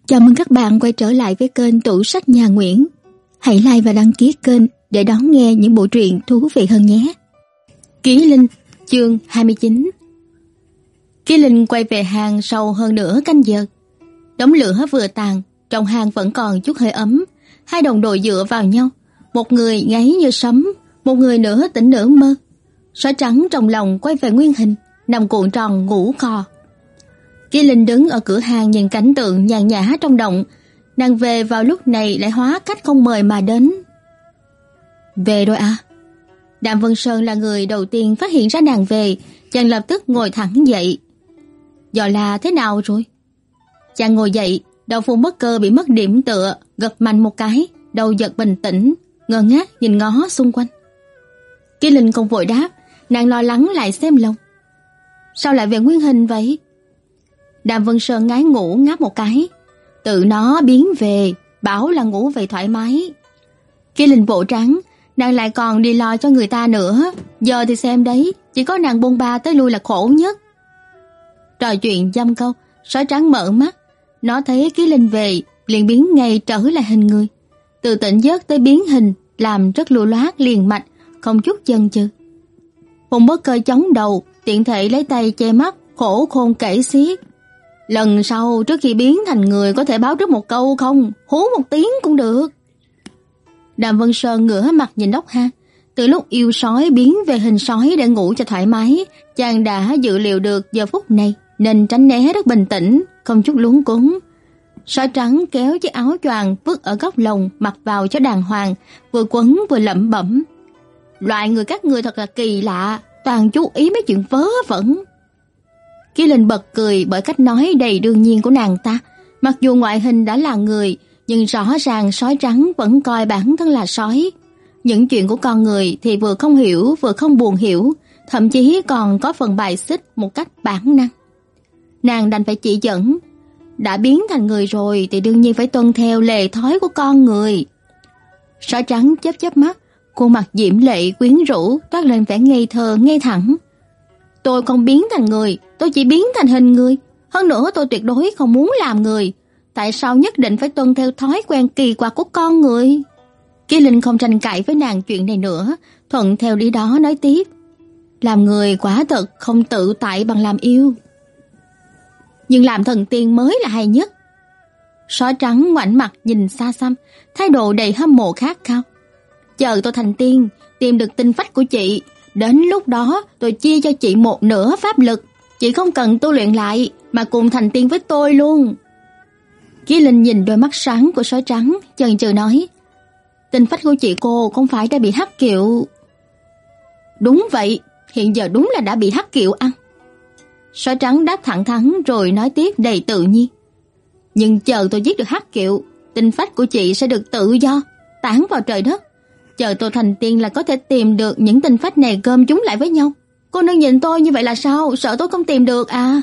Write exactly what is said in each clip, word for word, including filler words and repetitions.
Chào mừng các bạn quay trở lại với kênh Tủ Sách Nhà Nguyễn. Hãy like và đăng ký kênh để đón nghe những bộ truyện thú vị hơn nhé. Ký Linh, chương hai mươi chín. Ký Linh quay về hang sau hơn nửa canh giờ. Đống lửa vừa tàn, trong hang vẫn còn chút hơi ấm. Hai đồng đội dựa vào nhau, một người ngáy như sấm, một người nửa tỉnh nửa mơ. Sói trắng trong lòng quay về nguyên hình, nằm cuộn tròn ngủ khò. Ký Linh đứng ở cửa hang nhìn cảnh tượng nhàn nhã trong động. Nàng về vào lúc này lại hóa cách không mời mà đến. Về rồi à? Đàm Vân Sơn là người đầu tiên phát hiện ra nàng về. Chàng lập tức ngồi thẳng dậy. Dò là thế nào rồi? Chàng ngồi dậy, đầu Phùng Bất Cơ bị mất điểm tựa, gật mạnh một cái, đầu giật bình tĩnh, ngơ ngác nhìn ngó xung quanh. Ký Linh không vội đáp, nàng lo lắng lại xem lòng. Sao lại về nguyên hình vậy? Đàm Vân Sơn ngái ngủ ngáp một cái. Tự nó biến về, bảo là ngủ vậy thoải mái. Ký Linh vỗ trắng, nàng lại còn đi lo cho người ta nữa. Giờ thì xem đấy, chỉ có nàng bôn ba tới lui là khổ nhất. Trò chuyện dăm câu, sói trắng mở mắt. Nó thấy Ký Linh về, liền biến ngay trở lại hình người. Từ tỉnh giấc tới biến hình, làm rất lưu loát liền mạch, không chút chần chừ. Phùng Bất Cơ chống đầu, tiện thể lấy tay che mắt, khổ khôn kể xiết. Lần sau trước khi biến thành người có thể báo trước một câu không? Hú một tiếng cũng được. Đàm Vân Sơn ngửa mặt nhìn nóc hang. Từ lúc yêu sói biến về hình sói để ngủ cho thoải mái, chàng đã dự liệu được giờ phút này, nên tránh né rất bình tĩnh, không chút luống cuống. Sói trắng kéo chiếc áo choàng vứt ở góc lồng mặc vào cho đàng hoàng, vừa quấn vừa lẩm bẩm. Loại người các ngươi thật là kỳ lạ, toàn chú ý mấy chuyện vớ vẩn. Ký Linh bật cười bởi cách nói đầy đương nhiên của nàng ta. Mặc dù ngoại hình đã là người, nhưng rõ ràng sói trắng vẫn coi bản thân là sói. Những chuyện của con người thì vừa không hiểu vừa không buồn hiểu, thậm chí còn có phần bài xích một cách bản năng. Nàng đành phải chỉ dẫn. Đã biến thành người rồi thì đương nhiên phải tuân theo lề thói của con người. Sói trắng chớp chớp mắt, khuôn mặt diễm lệ quyến rũ, toát lên vẻ ngây thơ ngây thẳng. Tôi không biến thành người, tôi chỉ biến thành hình người. Hơn nữa tôi tuyệt đối không muốn làm người. Tại sao nhất định phải tuân theo thói quen kỳ quặc của con người? Ký Linh không tranh cãi với nàng chuyện này nữa, thuận theo lý đó nói tiếp. Làm người quả thật không tự tại bằng làm yêu. Nhưng làm thần tiên mới là hay nhất. Sói trắng ngoảnh mặt nhìn xa xăm, thái độ đầy hâm mộ khát khao. Chờ tôi thành tiên, tìm được tinh phách của chị. Đến lúc đó tôi chia cho chị một nửa pháp lực. Chị không cần tu luyện lại, mà cùng thành tiên với tôi luôn. Ký Linh nhìn đôi mắt sáng của sói trắng, chần chừ nói. Tinh phách của chị cô không phải đã bị hắc kiệu? Đúng vậy, hiện giờ đúng là đã bị hắc kiệu ăn. Sói trắng đáp thẳng thắn rồi nói tiếp đầy tự nhiên. Nhưng chờ tôi giết được hắc kiệu, tinh phách của chị sẽ được tự do, tán vào trời đất. Chờ tôi thành tiên là có thể tìm được những tinh phách này gom chúng lại với nhau. Cô nương nhìn tôi như vậy là sao? Sợ tôi không tìm được à?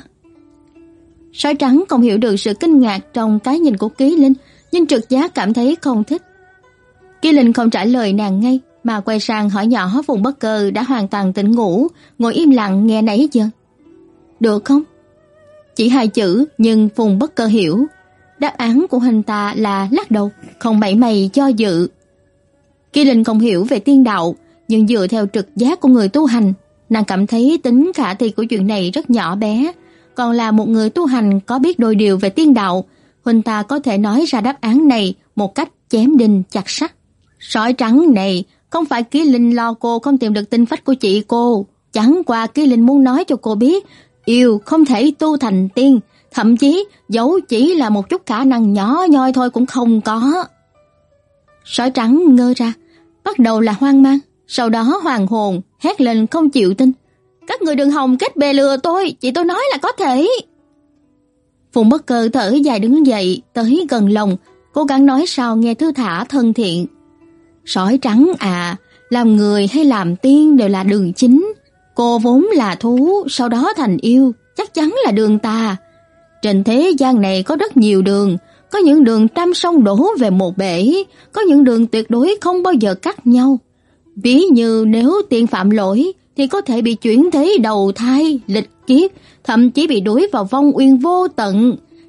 Sói trắng không hiểu được sự kinh ngạc trong cái nhìn của Ký Linh, nhưng trực giác cảm thấy không thích. Ký Linh không trả lời nàng ngay, mà quay sang hỏi nhỏ Phùng Bất Cơ đã hoàn toàn tỉnh ngủ, ngồi im lặng nghe nãy giờ. Được không? Chỉ hai chữ, nhưng Phùng Bất Cơ hiểu. Đáp án của hình ta là lắc đầu, không mảy may do dự. Ký Linh không hiểu về tiên đạo, nhưng dựa theo trực giác của người tu hành, nàng cảm thấy tính khả thi của chuyện này rất nhỏ bé. Còn là một người tu hành có biết đôi điều về tiên đạo, huynh ta có thể nói ra đáp án này một cách chém đinh chặt sắt. Sói trắng này, không phải Ký Linh lo cô không tìm được tinh phách của chị cô. Chẳng qua Ký Linh muốn nói cho cô biết, yêu không thể tu thành tiên, thậm chí dẫu chỉ là một chút khả năng nhỏ nhoi thôi cũng không có. Sói trắng ngơ ra, bắt đầu là hoang mang, sau đó hoàng hồn, hét lên không chịu tin. Các người đừng hòng kết bè lừa tôi, chị tôi nói là có thể. Phùng Bất Cơ thở dài đứng dậy, tới gần lòng, cố gắng nói sao nghe thư thả thân thiện. Sói trắng à, làm người hay làm tiên đều là đường chính. Cô vốn là thú, sau đó thành yêu, chắc chắn là đường tà. Trên thế gian này có rất nhiều đường, có những đường trăm sông đổ về một bể, có những đường tuyệt đối không bao giờ cắt nhau. Ví như nếu tiên phạm lỗi thì có thể bị chuyển thế đầu thai, lịch kiếp, thậm chí bị đuổi vào vong uyên vô tận.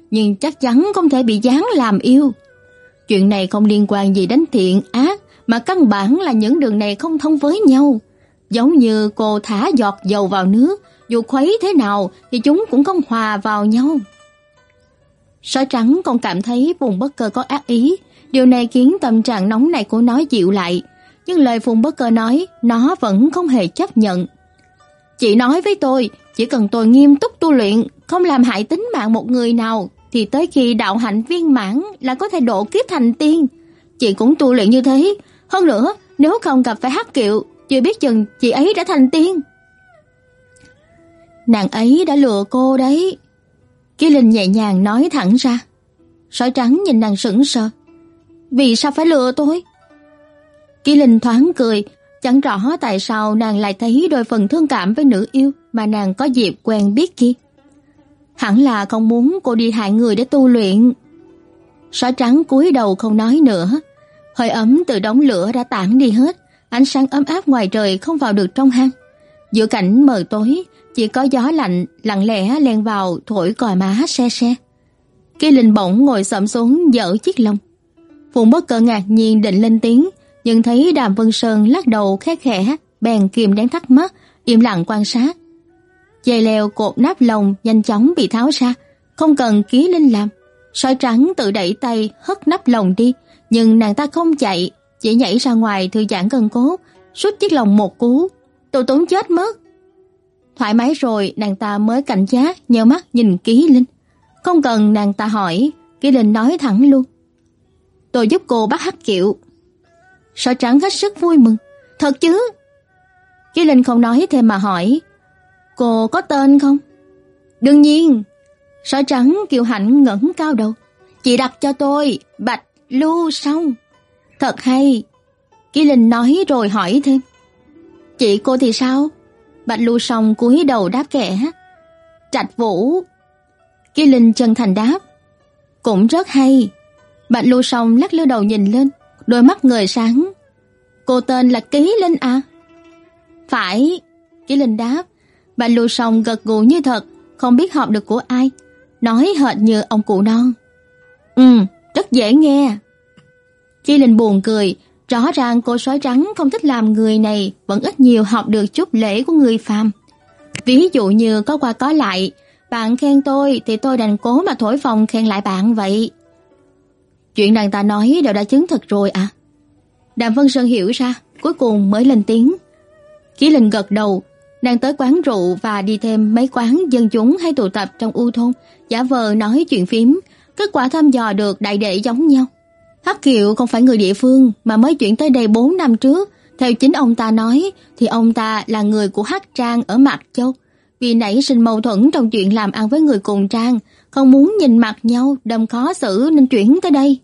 nhưng chắc chắn không thể bị giáng làm yêu. Chuyện này không liên quan gì đến thiện ác, mà căn bản là những đường này không thông với nhau. Giống như cô thả giọt dầu vào nước, dù khuấy thế nào thì chúng cũng không hòa vào nhau. Sói trắng còn cảm thấy Phùng Bất Cơ có ác ý, điều này khiến tâm trạng nóng này của nó dịu lại, nhưng lời Phùng Bất Cơ nói nó vẫn không hề chấp nhận. Chị nói với tôi, chỉ cần tôi nghiêm túc tu luyện, không làm hại tính mạng một người nào, thì tới khi đạo hạnh viên mãn là có thể độ kiếp thành tiên. Chị cũng tu luyện như thế, hơn nữa nếu không gặp phải Hắc Kiệu, chưa biết chừng chị ấy đã thành tiên. Nàng ấy đã lừa cô đấy. Ký Linh nhẹ nhàng nói thẳng ra. Sói trắng nhìn nàng sững sờ. Vì sao phải lừa tôi? Ký Linh thoáng cười, chẳng rõ tại sao nàng lại thấy đôi phần thương cảm với nữ yêu mà nàng có dịp quen biết kia. Hẳn là không muốn cô đi hại người để tu luyện. Sói trắng cúi đầu không nói nữa. Hơi ấm từ đống lửa đã tản đi hết, ánh sáng ấm áp ngoài trời không vào được trong hang. Giữa cảnh mờ tối, chỉ có gió lạnh lặng lẽ len vào thổi còi má se se. Kỳ Linh bỗng ngồi xổm xuống giở chiếc lông. Phùng Bất Cơ ngạc nhiên định lên tiếng, nhưng thấy Đàm Vân Sơn lắc đầu khẽ khẽ, bèn kìm nén thắc mắc, im lặng quan sát. Dây leo cột nắp lồng nhanh chóng bị tháo ra, không cần Ký Linh làm. Sói trắng tự đẩy tay hất nắp lồng đi, nhưng nàng ta không chạy, chỉ nhảy ra ngoài thư giãn gân cốt, sút chiếc lồng một cú. Tôi tốn chết mất. Thoải mái rồi, nàng ta mới cảnh giác nheo mắt nhìn Ký Linh. Không cần nàng ta hỏi, Ký Linh nói thẳng luôn. Tôi giúp cô bắt Hắc Kiệu. Sói trắng hết sức vui mừng. Thật chứ? Ký Linh không nói thêm mà hỏi. Cô có tên không? Đương nhiên. Sói trắng kiêu hãnh ngẩng cao đầu. Chị đặt cho tôi Bạch Lưu Song. Thật hay. Ký Linh nói rồi hỏi thêm. Chị cô thì sao? Bạch Lưu Song cúi đầu đáp kẽ. Trạch Vũ. Ký Linh chân thành đáp. Cũng rất hay. Bạch Lưu Song lắc lư đầu nhìn lên, đôi mắt ngời sáng. Cô tên là Ký Linh à? Phải. Ký Linh đáp. Bạch Lưu Song gật gù như thật, không biết học được của ai, nói hệt như ông cụ non. Ừ, rất dễ nghe. Ký Linh buồn cười, rõ ràng cô sói trắng không thích làm người này vẫn ít nhiều học được chút lễ của người phàm. Ví dụ như có qua có lại, bạn khen tôi thì tôi đành cố mà thổi phồng khen lại bạn vậy. Chuyện nàng ta nói đều đã chứng thực rồi à? Đàm Vân Sơn hiểu ra, cuối cùng mới lên tiếng. Ký Linh gật đầu. Nàng tới quán rượu và đi thêm mấy quán dân chúng hay tụ tập trong u thôn, giả vờ nói chuyện phím, kết quả thăm dò được đại đệ giống nhau. Hắc Kiệu không phải người địa phương mà mới chuyển tới đây bốn năm trước, theo chính ông ta nói thì ông ta là người của Hắc Trang ở Mạc Châu, vì nảy sinh mâu thuẫn trong chuyện làm ăn với người cùng trang, không muốn nhìn mặt nhau đâm khó xử nên chuyển tới đây.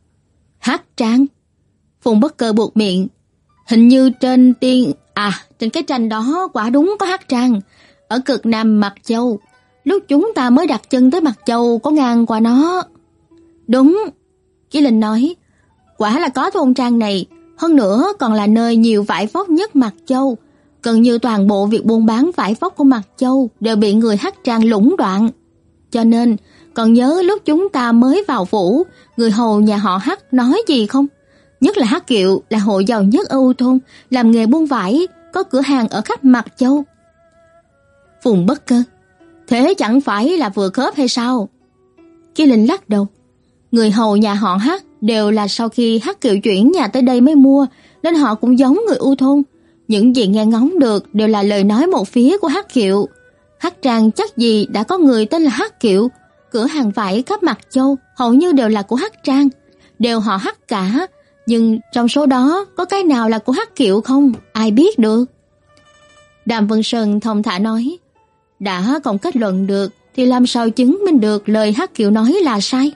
Hắc Trang? Phùng Bất Cơ buột miệng. Hình như trên tiên à trên cái tranh đó quả đúng có Hắc Trang ở cực nam Mạc Châu. Lúc chúng ta mới đặt chân tới Mạc Châu có ngang qua nó. Đúng. Ký Linh nói. Quả là có thôn trang này, hơn nữa còn là nơi nhiều vải vóc nhất Mạc Châu. Gần như toàn bộ việc buôn bán vải vóc của Mạc Châu đều bị người Hắc Trang lũng đoạn. Cho nên, còn nhớ lúc chúng ta mới vào phủ, người hầu nhà họ Hắc nói gì không? Nhất là Hắc Kiệu là hộ giàu nhất ở U thôn, làm nghề buôn vải, có cửa hàng ở khắp Mạc Châu. Phùng Bất Cơ. Thế chẳng phải là vừa khớp hay sao? Ký Linh lắc đầu. Người hầu nhà họ Hắc đều là sau khi Hắc Kiệu chuyển nhà tới đây mới mua, nên họ cũng giống người U thôn. Những gì nghe ngóng được đều là lời nói một phía của Hắc Kiệu. Hắc Trang chắc gì đã có người tên là Hắc Kiệu, cửa hàng vải khắp Mạc Châu hầu như đều là của Hắc Trang, đều họ Hắc cả, nhưng trong số đó có cái nào là của Hắc Kiệu không, ai biết được. Đàm Vân Sơn thông thả nói, đã không kết luận được thì làm sao chứng minh được lời Hắc Kiệu nói là sai.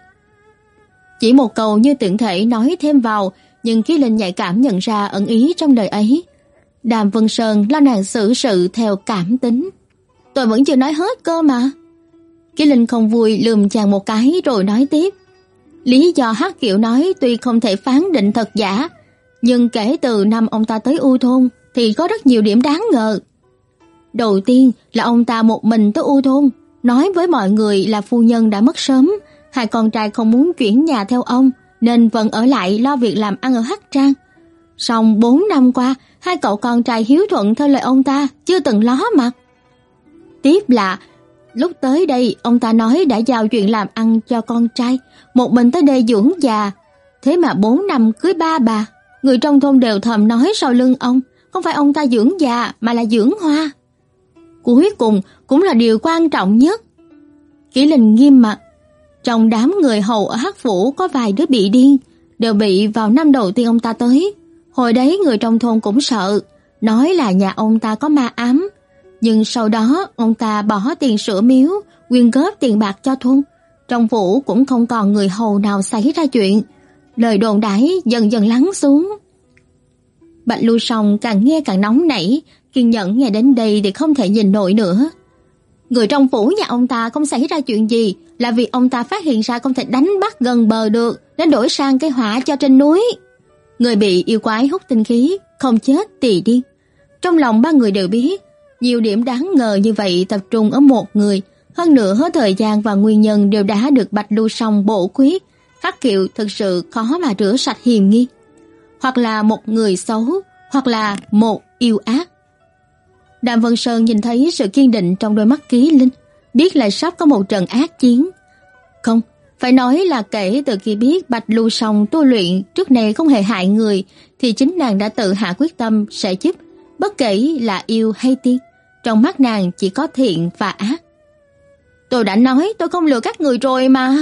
Chỉ một câu như tiện thể nói thêm vào, nhưng Ký Linh nhạy cảm nhận ra ẩn ý trong lời ấy. Đàm Vân Sơn lo nàng xử sự theo cảm tính. Tôi vẫn chưa nói hết cơ mà. Ký Linh không vui lườm chàng một cái rồi nói tiếp. Lý do Hắc Kiệu nói tuy không thể phán định thật giả, nhưng kể từ năm ông ta tới U thôn thì có rất nhiều điểm đáng ngờ. Đầu tiên là ông ta một mình tới U thôn, nói với mọi người là phu nhân đã mất sớm, Hai con trai không muốn chuyển nhà theo ông nên vẫn ở lại lo việc làm ăn ở Hắc Trang. Song bốn năm qua, hai cậu con trai hiếu thuận theo lời ông ta, chưa từng ló mặt. Tiếp là lúc tới đây ông ta nói đã giao chuyện làm ăn cho con trai, một mình tới đây dưỡng già. Thế mà bốn năm cưới ba bà, người trong thôn đều thầm nói sau lưng ông, không phải ông ta dưỡng già mà là dưỡng hoa. Cuối cùng cũng là điều quan trọng nhất. Kỷ Linh nghiêm mặt. Trong đám người hầu ở Hắc Phủ có vài đứa bị điên, đều bị vào năm đầu tiên ông ta tới. Hồi đấy người trong thôn cũng sợ, nói là nhà ông ta có ma ám. Nhưng sau đó ông ta bỏ tiền sửa miếu, quyên góp tiền bạc cho thôn. Trong phủ cũng không còn người hầu nào xảy ra chuyện. Lời đồn đãi dần dần lắng xuống. Bạch Lưu Song càng nghe càng nóng nảy, kiên nhẫn nghe đến đây thì không thể nhìn nổi nữa. Người trong phủ nhà ông ta không xảy ra chuyện gì là vì ông ta phát hiện ra không thể đánh bắt gần bờ được nên đổi sang cây hỏa cho trên núi. Người bị yêu quái hút tinh khí, không chết tỳ điên. Trong lòng ba người đều biết, nhiều điểm đáng ngờ như vậy tập trung ở một người, hơn nữa hết thời gian và nguyên nhân đều đã được Bạch Lưu Song bổ khuyết. Hắc Kiệu thực sự khó mà rửa sạch hiềm nghi. Hoặc là một người xấu, hoặc là một yêu ác. Đàm Vân Sơn nhìn thấy sự kiên định trong đôi mắt Ký Linh, biết là sắp có một trận ác chiến. Không, phải nói là kể từ khi biết Bạch Lưu Song tu luyện trước này không hề hại người, thì chính nàng đã tự hạ quyết tâm sẽ giúp, bất kể là yêu hay tiên. Trong mắt nàng chỉ có thiện và ác. Tôi đã nói tôi không lừa các người rồi mà.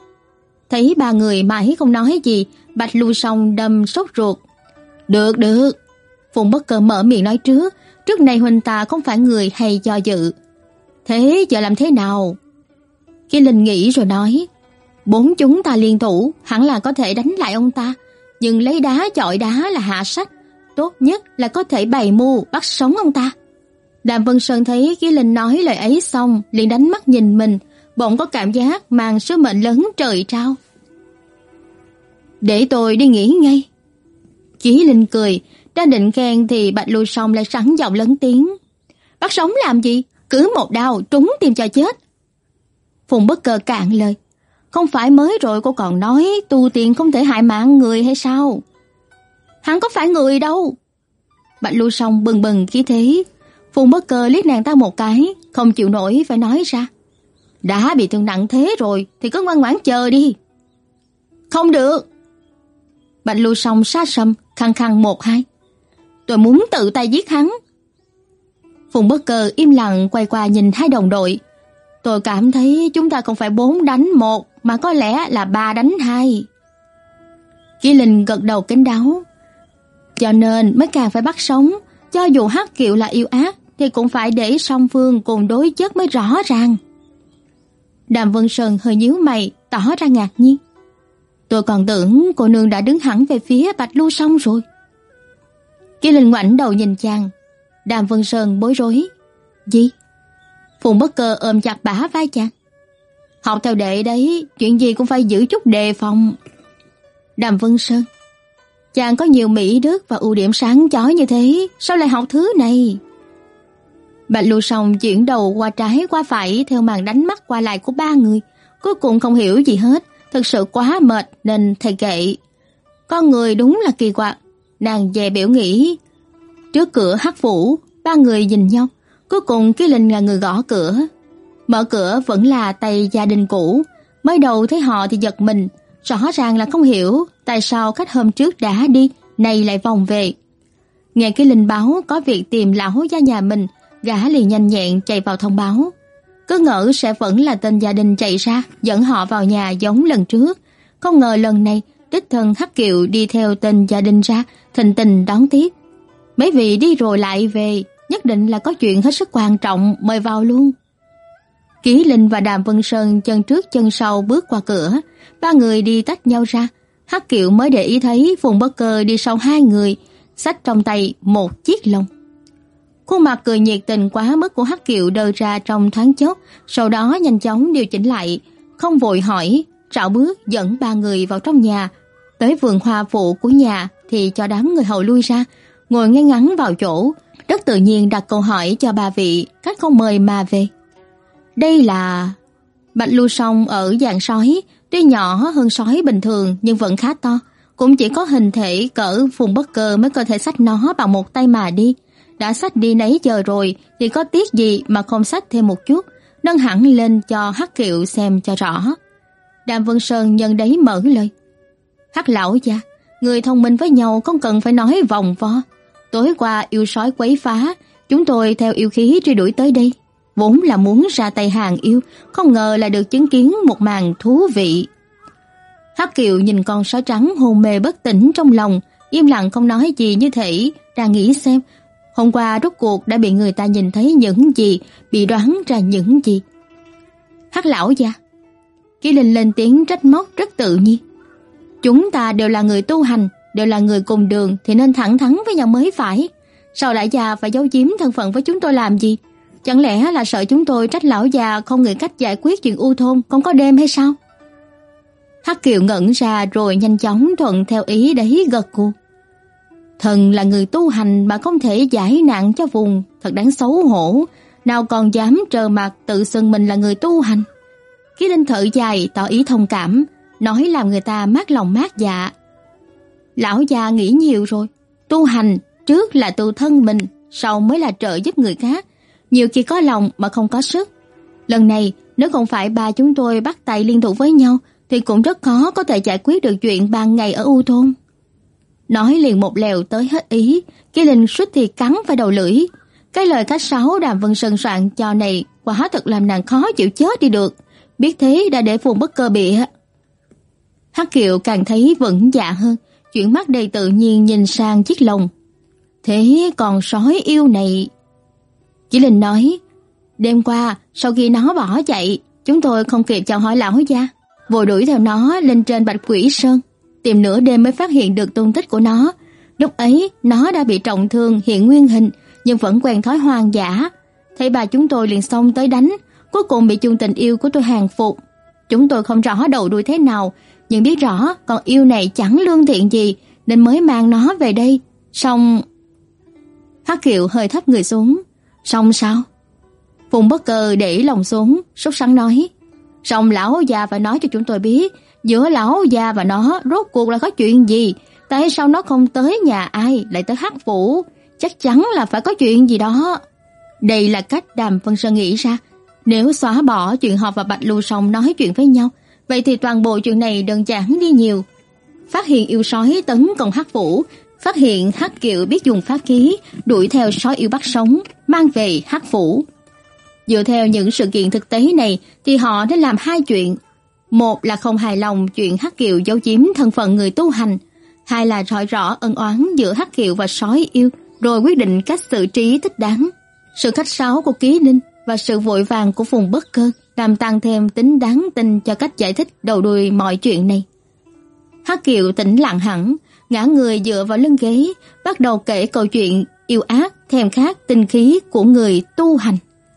Thấy ba người mãi không nói gì, Bạch Lưu Song đâm sốt ruột. Được, được. Phùng Bất Cơ mở miệng nói trước, trước này huynh ta không phải người hay do dự. Thế giờ làm thế nào? Kỳ Linh nghĩ rồi nói, bốn chúng ta liên thủ hẳn là có thể đánh lại ông ta, nhưng lấy đá chọi đá là hạ sách, tốt nhất là có thể bày mưu bắt sống ông ta. Đàm Vân Sơn thấy Kỳ Linh nói lời ấy xong, liền đánh mắt nhìn mình, bỗng có cảm giác mang sứ mệnh lớn trời trao. Để tôi đi nghỉ ngay. Chí Linh cười, đang định khen thì Bạch Lưu Song lại sẵn giọng lớn tiếng. Bắt sống làm gì? Cứ một đao trúng tim cho chết. Phùng Bất Cơ cạn lời. Không phải mới rồi cô còn nói tu tiên không thể hại mạng người hay sao? Hắn có phải người đâu. Bạch Lưu Song bừng bừng khí thế. Phùng Bất Cơ liếc nàng ta một cái, không chịu nổi phải nói ra. Đã bị thương nặng thế rồi thì cứ ngoan ngoãn chờ đi. Không được. Bạch Lưu Song sát sầm, khăng khăng một hai. Tôi muốn tự tay giết hắn. Phùng Bất Cơ im lặng quay qua nhìn hai đồng đội. Tôi cảm thấy chúng ta không phải bốn đánh một, mà có lẽ là ba đánh hai. Kỳ Linh gật đầu kín đáo. Cho nên mới càng phải bắt sống. Cho dù Hắc Kiệu là yêu ác thì cũng phải để song phương cùng đối chất mới rõ ràng. Đàm Vân Sơn hơi nhíu mày, tỏ ra ngạc nhiên. Tôi còn tưởng cô nương đã đứng hẳn về phía Bạch Lưu Song rồi. Kỳ Linh ngoảnh đầu nhìn chàng. Đàm Vân Sơn bối rối. Gì? Phùng Bất Cơ ôm chặt bả vai chàng. Học theo đệ đấy, chuyện gì cũng phải giữ chút đề phòng. Đàm Vân Sơn, chàng có nhiều mỹ đức và ưu điểm sáng chói như thế, sao lại học thứ này? Bạch Lưu Song chuyển đầu qua trái qua phải theo màn đánh mắt qua lại của ba người, cuối cùng không hiểu gì hết, thực sự quá mệt nên thầy kệ. Con người đúng là kỳ quặc. Nàng về biểu nghĩ. Trước cửa Hắc Phủ, ba người nhìn nhau, cuối cùng Kỳ Linh là người gõ cửa. Mở cửa vẫn là tay gia đình cũ. Mới đầu thấy họ thì giật mình, rõ ràng là không hiểu tại sao khách hôm trước đã đi, nay lại vòng về. Nghe Kỳ Linh báo có việc tìm lão gia nhà mình, gã liền nhanh nhẹn chạy vào thông báo. Cứ ngỡ sẽ vẫn là tên gia đình chạy ra dẫn họ vào nhà giống lần trước, không ngờ lần này đích thân Hắc Kiệu đi theo tên gia đình ra, thình tình đón tiếp. Mấy vị đi rồi lại về, nhất định là có chuyện hết sức quan trọng, mời vào luôn. Kỷ Linh và Đàm Vân Sơn chân trước chân sau bước qua cửa, ba người đi tách nhau ra. Hắc Kiệu mới để ý thấy Phùng Bất Cơ đi sau hai người, xách trong tay một chiếc lồng. Khuôn mặt cười nhiệt tình quá mức của Hắc Kiệu đờ ra trong thoáng chốc, sau đó nhanh chóng điều chỉnh lại, không vội hỏi, rảo bước dẫn ba người vào trong nhà. Tới vườn hoa phụ của nhà thì cho đám người hầu lui ra, ngồi ngay ngắn vào chỗ, rất tự nhiên đặt câu hỏi cho ba vị khách không mời mà về. Đây là... Bạch Lưu Song ở dạng sói, Tuy nhỏ hơn sói bình thường nhưng vẫn khá to, cũng chỉ có hình thể cỡ Phùng Bất Cơ mới có thể xách nó bằng một tay mà đi. Đã xách đi nấy giờ rồi thì có tiếc gì mà không xách thêm một chút, nâng hẳn lên cho Hắc Kiệu xem cho rõ. Đàm Vân Sơn nhân đấy mở lời. Hắc lão gia, người thông minh với nhau không cần phải nói vòng vo. Tối qua yêu sói quấy phá, chúng tôi theo yêu khí truy đuổi tới đây, vốn là muốn ra tay hàng yêu, không ngờ là được chứng kiến một màn thú vị. Hắc Kiều nhìn con sói trắng hôn mê bất tỉnh trong lòng, im lặng không nói gì, như thể đang nghĩ xem hôm qua rốt cuộc đã bị người ta nhìn thấy những gì, bị đoán ra những gì. Hắc lão gia, Kỷ Linh lên tiếng trách móc rất tự nhiên. Chúng ta đều là người tu hành, đều là người cùng đường thì nên thẳng thắn với nhau mới phải. Sao đại gia phải giấu giếm thân phận với chúng tôi làm gì? Chẳng lẽ là sợ chúng tôi trách lão già không nghĩ cách giải quyết chuyện u thôn không có đêm hay sao? Hắc Kiều ngẩn ra rồi nhanh chóng thuận theo ý đấy gật gù. Thần là người tu hành mà không thể giải nạn cho vùng, thật đáng xấu hổ, nào còn dám trơ mặt tự xưng mình là người tu hành. Kỷ Linh thở dài tỏ ý thông cảm, nói làm người ta mát lòng mát dạ. Lão già nghĩ nhiều rồi, tu hành trước là tu thân mình, sau mới là trợ giúp người khác. Nhiều khi có lòng mà không có sức. Lần này nếu không phải ba chúng tôi bắt tay liên thủ với nhau thì cũng rất khó có thể giải quyết được chuyện ban ngày ở U thôn. Nói liền một lèo tới hết ý, Kỷ Linh suýt thì cắn phải đầu lưỡi. Cái lời khách sáo Đàm Vân Sơn soạn cho này quả thật làm nàng khó chịu chết đi được. Biết thế đã để Phùng Bất Cơ bịa. Hắc Kiều càng thấy vững dạ hơn, chuyển mắt đầy tự nhiên nhìn sang chiếc lồng. Thế còn sói yêu này? Kỷ Linh nói, đêm qua sau khi nó bỏ chạy, chúng tôi không kịp chào hỏi lão gia, vội đuổi theo nó lên trên Bạch Quỷ Sơn, tìm nửa đêm mới phát hiện được tung tích của nó. Lúc ấy nó đã bị trọng thương hiện nguyên hình, nhưng vẫn quen thói hoang dã. Thấy bà chúng tôi liền xông tới đánh, cuối cùng bị chung tình yêu của tôi hàng phục. Chúng tôi không rõ đầu đuôi thế nào, nhưng biết rõ con yêu này chẳng lương thiện gì nên mới mang nó về đây. Xong... Hắc Kiều hơi thấp người xuống. Xong sao? Phùng Bất Cơ để lòng xuống, sốt sắng nói. Xong lão già phải nói cho chúng tôi biết, giữa lão già và nó rốt cuộc là có chuyện gì? Tại sao nó không tới nhà ai, lại tới Hắc Phủ? Chắc chắn là phải có chuyện gì đó. Đây là cách Đàm Vân Sơn nghĩ ra. Nếu xóa bỏ chuyện họp và Bạch Lưu Song nói chuyện với nhau, vậy thì toàn bộ chuyện này đơn giản đi nhiều. Phát hiện yêu sói tấn công Hắc Phủ, phát hiện Hắc Kiều biết dùng pháp khí đuổi theo sói yêu bắt sống, mang về Hắc Phủ. Dựa theo những sự kiện thực tế này thì họ đã làm hai chuyện. Một là không hài lòng chuyện Hắc Kiều giấu giếm thân phận người tu hành, hai là rõ rõ ân oán giữa Hắc Kiều và sói yêu, rồi quyết định cách xử trí thích đáng. Sự khách sáo của Kỷ Linh và sự vội vàng của Phùng Bất Cơ làm tăng thêm tính đáng tin cho cách giải thích đầu đuôi mọi chuyện này. Hắc Kiều tĩnh lặng hẳn, ngã người dựa vào lưng ghế, bắt đầu kể câu chuyện yêu ác, thèm khát tinh khí của người tu hành.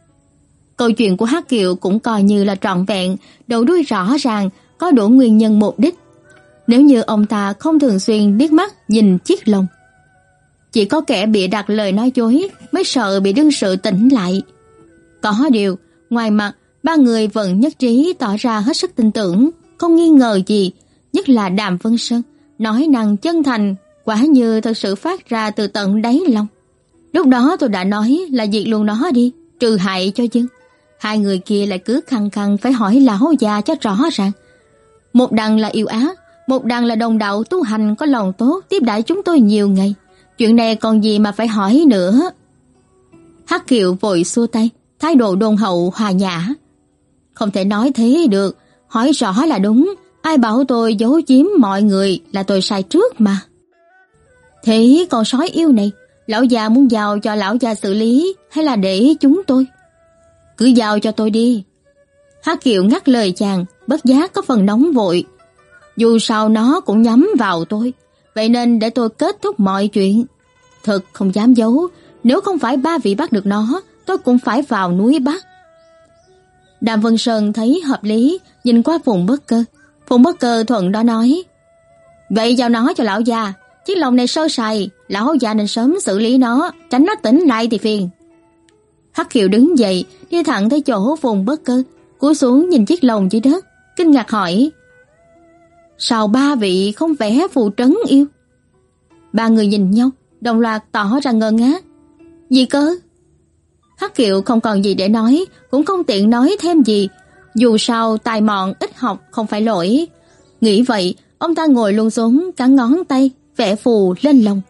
Câu chuyện của Hắc Kiều cũng coi như là trọn vẹn, đầu đuôi rõ ràng, có đủ nguyên nhân mục đích. Nếu như ông ta không thường xuyên liếc mắt nhìn chiếc lồng, chỉ có kẻ bịa đặt lời nói dối mới sợ bị đương sự tỉnh lại. Có điều, ngoài mặt, ba người vẫn nhất trí tỏ ra hết sức tin tưởng, không nghi ngờ gì, nhất là Đàm Vân Sơn, nói năng chân thành, quả như thật sự phát ra từ tận đáy lòng. Lúc đó tôi đã nói là diệt luôn nó đi, trừ hại cho dân. Hai người kia lại cứ khăng khăng phải hỏi lão già cho rõ ràng. Một đằng là yêu ác, một đằng là đồng đạo tu hành có lòng tốt tiếp đãi chúng tôi nhiều ngày. Chuyện này còn gì mà phải hỏi nữa. Hắc Kiều vội xua tay, thái độ đôn hậu hòa nhã. Không thể nói thế được, hỏi rõ là đúng. Ai bảo tôi giấu giếm mọi người là tôi sai trước mà. Thế con sói yêu này, lão già muốn giao cho lão già xử lý hay là để chúng tôi? Cứ giao cho tôi đi. Hắc Kiều ngắt lời chàng, bất giác có phần nóng vội. Dù sao nó cũng nhắm vào tôi, vậy nên để tôi kết thúc mọi chuyện. Thật không dám giấu, nếu không phải ba vị bắt được nó, tôi cũng phải vào núi bắt. Đàm Vân Sơn thấy hợp lý, nhìn qua Phùng Bất Cơ. Phùng Bất Cơ thuận đó nói, vậy giao nó cho lão già, chiếc lồng này sơ sài, lão già nên sớm xử lý nó, tránh nó tỉnh lại thì phiền. Hắc Kiều đứng dậy, đi thẳng tới chỗ Phùng Bất Cơ, cúi xuống nhìn chiếc lồng dưới đất, kinh ngạc hỏi, Sao ba vị không vẽ phù trấn yêu? Ba người nhìn nhau, đồng loạt tỏ ra ngơ ngác. Gì cơ? Hắc Kiệu không còn gì để nói, cũng không tiện nói thêm gì. Dù sao tài mọn ít học không phải lỗi. Nghĩ vậy, ông ta ngồi luôn xuống, cắn ngón tay, vẽ phù lên lồng.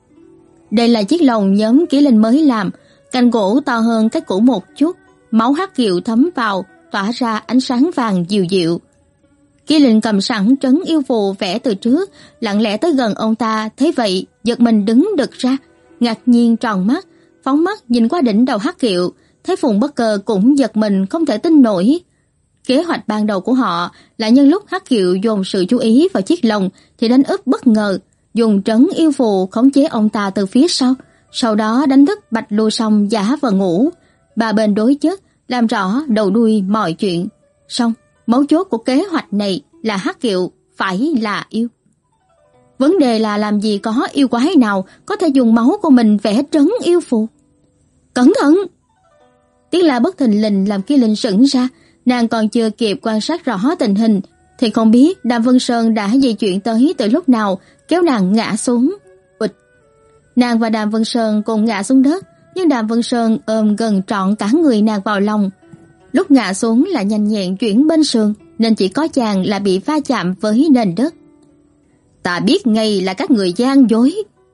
Đây là chiếc lồng nhóm Ký Linh mới làm, cành gỗ to hơn cái cũ một chút, máu Hắc Kiệu thấm vào, tỏa ra ánh sáng vàng dịu dịu. Ký Linh cầm sẵn trấn yêu phù vẽ từ trước, lặng lẽ tới gần ông ta, thấy vậy, giật mình đứng đực ra, ngạc nhiên tròn mắt, phóng mắt nhìn qua đỉnh đầu Hắc Kiệu, thấy Phùng Bất Cơ cũng giật mình không thể tin nổi. Kế hoạch ban đầu của họ là nhân lúc Hắc Kiệu dồn sự chú ý vào chiếc lồng thì đánh úp bất ngờ, dùng trấn yêu phù khống chế ông ta từ phía sau, sau đó đánh thức Bạch Lưu Song giả vờ ngủ, ba bên đối chất, làm rõ đầu đuôi mọi chuyện. Xong, mấu chốt của kế hoạch này là Hắc Kiệu phải là yêu. Vấn đề là làm gì có yêu quái nào có thể dùng máu của mình vẽ trấn yêu phù. Cẩn thận! Tiếng la bất thình lình làm Ký Linh sững ra, nàng còn chưa kịp quan sát rõ tình hình thì không biết Đàm Vân Sơn đã di chuyển tới từ lúc nào, kéo nàng ngã xuống. Bịch! Nàng và Đàm Vân Sơn cùng ngã xuống đất, nhưng Đàm Vân Sơn ôm gần trọn cả người nàng vào lòng. Lúc ngã xuống là nhanh nhẹn chuyển bên sườn, nên chỉ có chàng là bị va chạm với nền đất. Ta biết ngay là các người gian dối.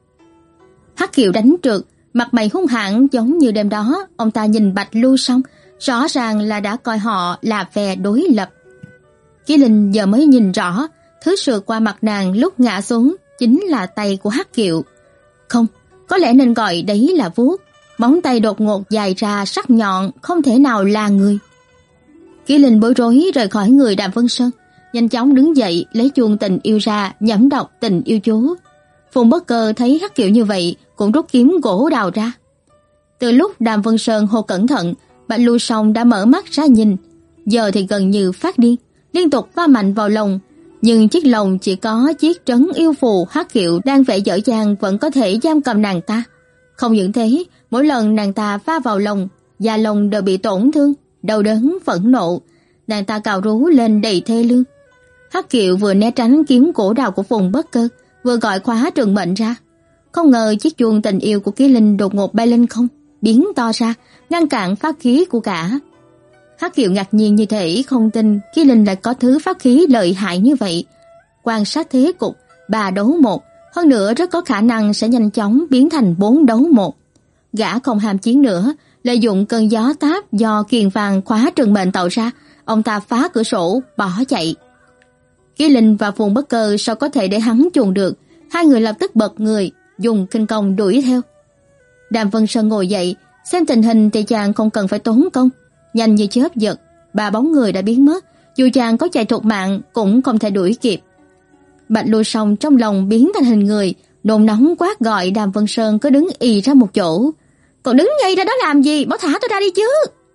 Hắc Kiệu đánh trượt, mặt mày hung hãn giống như đêm đó ông ta nhìn Bạch Lưu Song, rõ ràng là đã coi họ là phe đối lập. Ký Linh giờ mới nhìn rõ, thứ sượt qua mặt nàng lúc ngã xuống chính là tay của Hắc Kiệu. Không, có lẽ nên gọi đấy là vuốt. Móng tay đột ngột dài ra sắc nhọn, không thể nào là người. Ký Linh bối rối rời khỏi người Đàm Vân Sơn, nhanh chóng đứng dậy lấy chuông tình yêu ra nhẩm đọc tình yêu chú. Phùng Bất Cơ thấy Hắc Kiệu như vậy cũng rút kiếm gỗ đào ra. Từ lúc Đàm Vân Sơn hô cẩn thận, Bạch Lưu Song đã mở mắt ra nhìn, giờ thì gần như phát điên, liên tục va mạnh vào lồng, nhưng chiếc lồng chỉ có chiếc trấn yêu phù Hắc Kiệu đang vẽ dở dang vẫn có thể giam cầm nàng ta. Không những thế, mỗi lần nàng ta va vào lồng, da lồng đều bị tổn thương, đau đớn phẫn nộ, nàng ta cào rú lên đầy thê lương. Hắc Kiệu vừa né tránh kiếm cổ đào của Phùng Bất Cơ, vừa gọi khóa trường mệnh ra. Không ngờ chiếc chuông tình yêu của Ký Linh đột ngột bay lên không, biến to ra, ngăn cản pháp khí của cả. Hắc Kiệu ngạc nhiên như thể không tin Ký Linh lại có thứ pháp khí lợi hại như vậy. Quan sát thế cục, ba đấu một, hơn nữa rất có khả năng sẽ nhanh chóng biến thành bốn đấu một. Gã không ham chiến nữa, lợi dụng cơn gió táp do kiền vàng khóa trường mệnh tạo ra, ông ta phá cửa sổ bỏ chạy. Ký Linh và Phùng Bất Cơ sao có thể để hắn chuồn được, hai người lập tức bật người, dùng kinh công đuổi theo. Đàm Vân Sơn ngồi dậy, xem tình hình thì chàng không cần phải tốn công, nhanh như chớp giật, ba bóng người đã biến mất, dù chàng có chạy thục mạng cũng không thể đuổi kịp. Bạch Lưu Song trong lòng biến thành hình người, nôn nóng quát gọi Đàm Vân Sơn cứ đứng ì ra một chỗ. Còn đứng ngay ra đó làm gì, bỏ thả tôi ra đi chứ.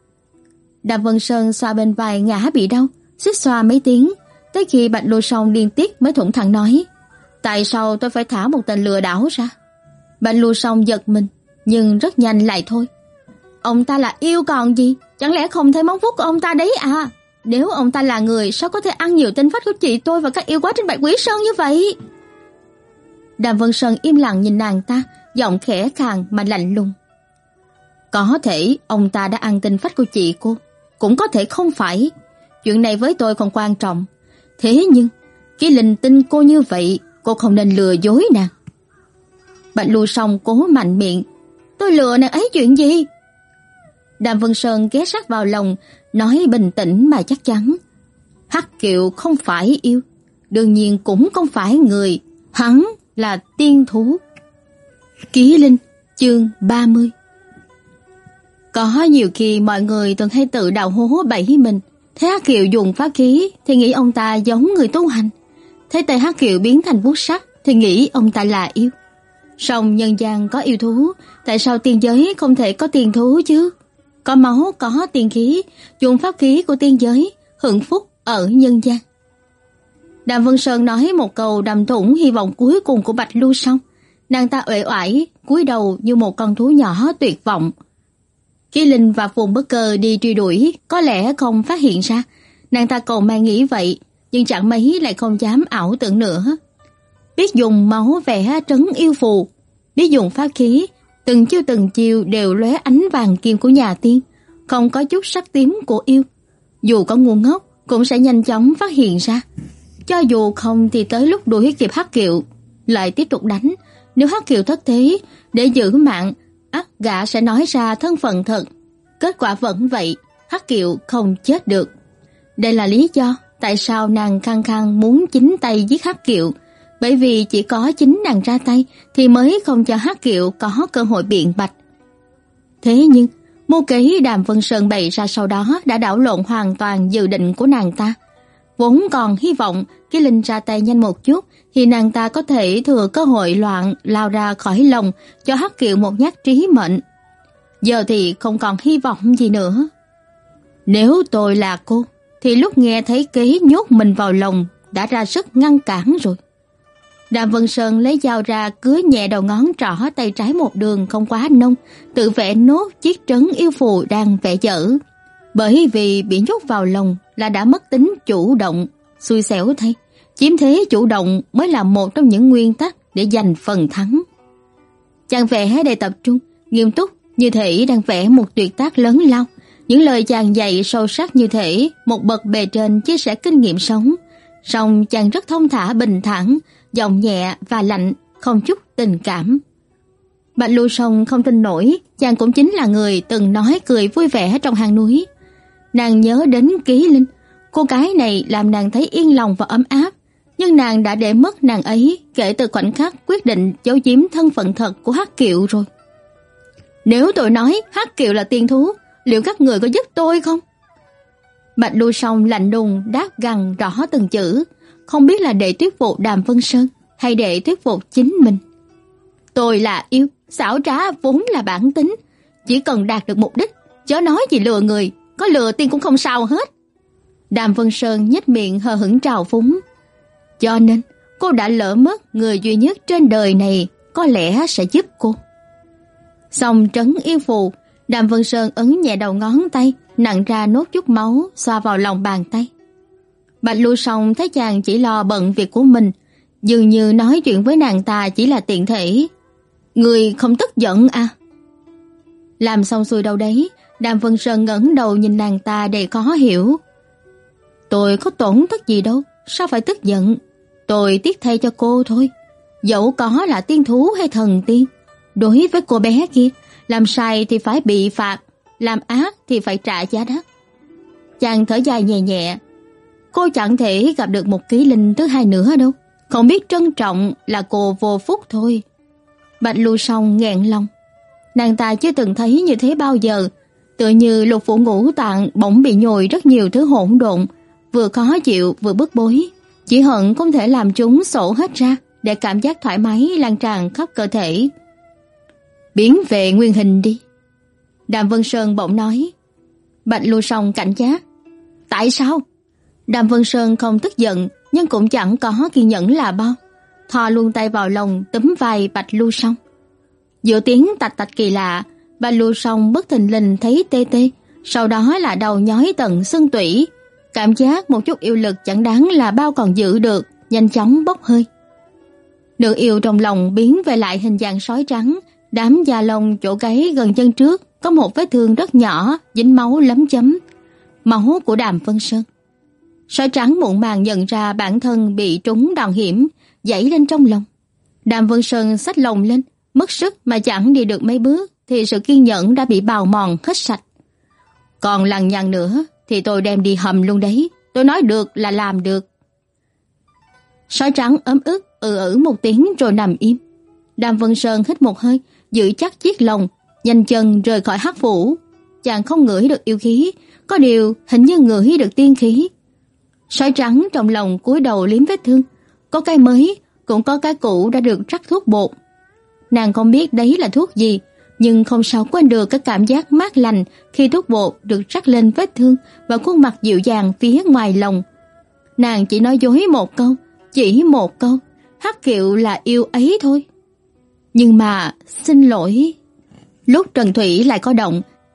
Đàm Vân Sơn xoa bên vai ngã bị đau, xích xoa mấy tiếng, tới khi Bạch Lưu Song điên tiết mới thủng thẳng nói: Tại sao tôi phải thả một tên lừa đảo ra? Bạch Lưu Song giật mình, nhưng rất nhanh lại thôi. Ông ta là yêu còn gì, chẳng lẽ không thấy móng vuốt của ông ta đấy à? Nếu ông ta là người, sao có thể ăn nhiều tinh phách của chị tôi và các yêu quái trên Bạch Quý Sơn như vậy? Đàm Vân Sơn im lặng nhìn nàng ta, giọng khẽ khàn mà lạnh lùng. Có thể ông ta đã ăn tinh phách của chị cô, cũng có thể không phải. Chuyện này với tôi không quan trọng. Thế nhưng, Ký Linh tin cô như vậy, cô không nên lừa dối nàng. Bạch Lưu Song cố mạnh miệng. Tôi lừa nàng ấy chuyện gì? Đàm Vân Sơn ghé sát vào lòng, nói bình tĩnh mà chắc chắn. Hắc Kiệu không phải yêu, đương nhiên cũng không phải người, hắn là tiên thú. Ký Linh, chương ba mươi. Có nhiều khi mọi người thường hay tự đào hố bẫy mình. Thấy Hắc Kiệu dùng pháp khí thì nghĩ ông ta giống người tu hành. Thấy tay Hắc Kiệu biến thành vuốt sắt thì nghĩ ông ta là yêu. Song nhân gian có yêu thú, tại sao tiên giới không thể có tiên thú chứ? Có máu, có tiên khí, dùng pháp khí của tiên giới, hưởng phúc ở nhân gian. Đàm Vân Sơn nói một câu đâm thủng hy vọng cuối cùng của Bạch Lưu Song. Nàng ta uể oải, cúi đầu như một con thú nhỏ tuyệt vọng. Ký Linh và Phùng Bất Cơ đi truy đuổi, có lẽ không phát hiện ra. Nàng ta cầu mang nghĩ vậy, nhưng chẳng mấy lại không dám ảo tưởng nữa. Biết dùng máu vẽ trấn yêu phù, biết dùng pháp khí, từng chiêu từng chiêu đều lóe ánh vàng kim của nhà tiên, không có chút sắc tím của yêu. Dù có ngu ngốc cũng sẽ nhanh chóng phát hiện ra. Cho dù không thì tới lúc đuổi kịp Hắc Kiệu, lại tiếp tục đánh. Nếu Hắc Kiệu thất thế, để giữ mạng, ắt gã sẽ nói ra thân phận thật. Kết quả vẫn vậy, Hắc Kiệu không chết được. Đây là lý do tại sao nàng khăng khăng muốn chính tay giết Hắc Kiệu, bởi vì chỉ có chính nàng ra tay thì mới không cho Hắc Kiệu có cơ hội biện bạch. Thế nhưng, mưu kế Đàm Vân Sơn bày ra sau đó đã đảo lộn hoàn toàn dự định của nàng ta. Vốn còn hy vọng Ký Linh ra tay nhanh một chút thì nàng ta có thể thừa cơ hội loạn lao ra khỏi lồng cho Hắc Kiệu một nhát trí mệnh. Giờ thì không còn hy vọng gì nữa. Nếu tôi là cô thì lúc nghe thấy kế nhốt mình vào lồng đã ra sức ngăn cản rồi. Đàm Vân Sơn lấy dao ra cứa nhẹ đầu ngón trỏ tay trái một đường không quá nông, tự vẽ nốt chiếc trấn yêu phù đang vẽ dở. Bởi vì bị nhốt vào lồng là đã mất tính chủ động, xui xẻo thay. Chiếm thế chủ động mới là một trong những nguyên tắc để giành phần thắng. Chàng vẽ đầy tập trung, nghiêm túc, như thể đang vẽ một tuyệt tác lớn lao. Những lời chàng dạy sâu sắc như thể một bậc bề trên chia sẻ kinh nghiệm sống. Song chàng rất thông thả bình thản, giọng nhẹ và lạnh, không chút tình cảm. Bạch Lưu Song không tin nổi, chàng cũng chính là người từng nói cười vui vẻ trong hang núi. Nàng nhớ đến Ký Linh, cô gái này làm nàng thấy yên lòng và ấm áp, nhưng nàng đã để mất nàng ấy kể từ khoảnh khắc quyết định giấu giếm thân phận thật của Hắc Kiệu rồi. Nếu tôi nói Hắc Kiệu là tiên thú, liệu các người có giúp tôi không? Bạch Lưu Song lạnh lùng đáp gằn rõ từng chữ, không biết là để thuyết phục Đàm Vân Sơn hay để thuyết phục chính mình. Tôi là yêu, xảo trá vốn là bản tính, chỉ cần đạt được mục đích, chớ nói gì lừa người, có lừa tiên cũng không sao hết. Đàm Vân Sơn nhếch miệng hờ hững trào phúng. Cho nên cô đã lỡ mất người duy nhất trên đời này có lẽ sẽ giúp cô. Xong trấn yêu phù, Đàm Vân Sơn ấn nhẹ đầu ngón tay, nặn ra nốt chút máu xoa vào lòng bàn tay. Bạch Lưu Song thấy chàng chỉ lo bận việc của mình, dường như nói chuyện với nàng ta chỉ là tiện thể. Người không tức giận à? Làm xong xuôi đâu đấy, Đàm Vân Sơn ngẩng đầu nhìn nàng ta đầy khó hiểu. Tôi có tổn thất gì đâu, sao phải tức giận? Tôi tiếc thay cho cô thôi. Dẫu có là tiên thú hay thần tiên, đối với cô bé kia, làm sai thì phải bị phạt, làm ác thì phải trả giá đắt. Chàng thở dài nhẹ nhẹ. Cô chẳng thể gặp được một Ký Linh thứ hai nữa đâu, không biết trân trọng là cô vô phúc thôi. Bạch Lưu Song nghẹn lòng. Nàng ta chưa từng thấy như thế bao giờ, tựa như lục phủ ngũ tạng bỗng bị nhồi rất nhiều thứ hỗn độn, vừa khó chịu vừa bức bối, chỉ hận không thể làm chúng sổ hết ra để cảm giác thoải mái lan tràn khắp cơ thể. Biến về nguyên hình đi. Đàm Vân Sơn bỗng nói. Bạch Lưu Song cảnh giác. Tại sao? Đàm Vân Sơn không tức giận, nhưng cũng chẳng có kiên nhẫn là bao. Thò luôn tay vào lòng túm vai Bạch Lưu Song. Giữa tiếng tạch tạch kỳ lạ, Bạch Lưu Song bất thình lình thấy tê tê, sau đó là đầu nhói tận xương tủy. Cảm giác một chút yêu lực chẳng đáng là bao còn giữ được, nhanh chóng bốc hơi. Nữ yêu trong lòng biến về lại hình dạng sói trắng, đám da lông chỗ gáy gần chân trước có một vết thương rất nhỏ, dính máu lấm chấm, máu của Đàm Vân Sơn. Sói trắng muộn màng nhận ra bản thân bị trúng đòn hiểm, giãy lên trong lòng. Đàm Vân Sơn xách lồng lên, mất sức mà chẳng đi được mấy bước thì sự kiên nhẫn đã bị bào mòn hết sạch. Còn lằng nhằng nữa thì tôi đem đi hầm luôn đấy, tôi nói được là làm được. Sói trắng ấm ức ừ ử một tiếng rồi nằm im. Đàm Vân Sơn hít một hơi, giữ chắc chiếc lồng, nhanh chân rời khỏi hắc phủ. Chàng không ngửi được yêu khí, có điều hình như ngửi được tiên khí. Sói trắng trong lòng cúi đầu liếm vết thương, có cái mới cũng có cái cũ đã được rắc thuốc bột. Nàng không biết đấy là thuốc gì, nhưng không sao quên được cái cảm giác mát lành khi thuốc bột được rắc lên vết thương và khuôn mặt dịu dàng phía ngoài lòng. Nàng chỉ nói dối một câu, chỉ một câu, Hắc Kiệu là yêu ấy thôi. Nhưng mà, xin lỗi. Lúc Trần Thủy lại có động,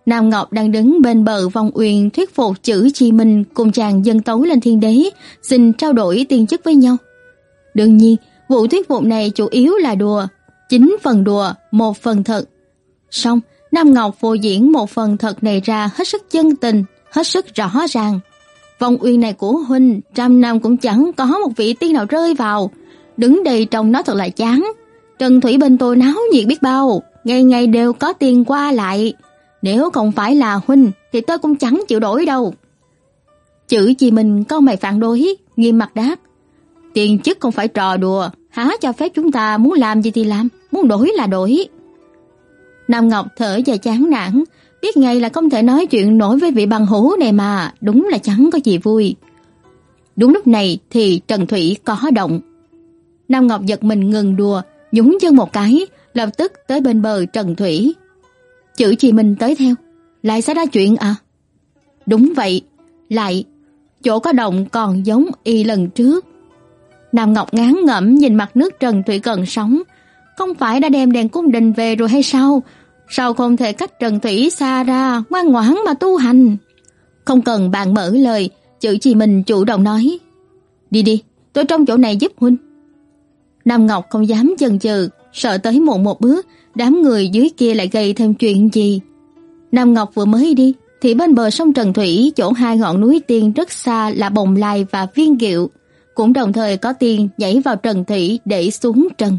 Nam Ngọc đang đứng bên bờ Vong Uyên thuyết phục Chử Chi Minh cùng chàng dâng tấu lên thiên đế, xin trao đổi tiên chức với nhau. Đương nhiên, vụ thuyết phục này chủ yếu là đùa, chín phần đùa, một phần thật. Song, Nam Ngọc phô diễn một phần thật này ra hết sức chân tình, hết sức rõ ràng. Vong Uyên này của huynh, trăm năm cũng chẳng có một vị tiên nào rơi vào, đứng đây trông nó thật là chán. Trần Thủy bên tôi náo nhiệt biết bao, ngày ngày đều có tiền qua lại. Nếu không phải là huynh thì tôi cũng chẳng chịu đổi đâu. Chử Chi Minh cau mày phản đối, nghiêm mặt đáp: tiền chức không phải trò đùa, há cho phép chúng ta muốn làm gì thì làm, muốn đổi là đổi. Nam Ngọc thở dài chán nản, biết ngay là không thể nói chuyện nổi với vị bằng hữu này mà, đúng là chẳng có gì vui. Đúng lúc này thì Trần Thủy có động. Nam Ngọc giật mình ngừng đùa, nhún chân một cái, lập tức tới bên bờ Trần Thủy. Chử Chi Minh tới theo: lại xảy ra chuyện à? Đúng vậy, lại, chỗ có động còn giống y lần trước. Nam Ngọc ngán ngẩm nhìn mặt nước Trần Thủy gần sóng, không phải đã đem đèn cung đình về rồi hay sao? Sao không thể cách Trần Thủy xa ra, ngoan ngoãn mà tu hành? Không cần bạn mở lời, Chử Chi Minh chủ động nói: đi đi, tôi trong chỗ này giúp huynh. Nam Ngọc không dám chần chừ, sợ tới muộn một bước, đám người dưới kia lại gây thêm chuyện gì. Nam Ngọc vừa mới đi, thì bên bờ sông Trần Thủy, chỗ hai ngọn núi tiên rất xa là Bồng Lai và Viên Kiệu, cũng đồng thời có tiên nhảy vào Trần Thủy để xuống trần.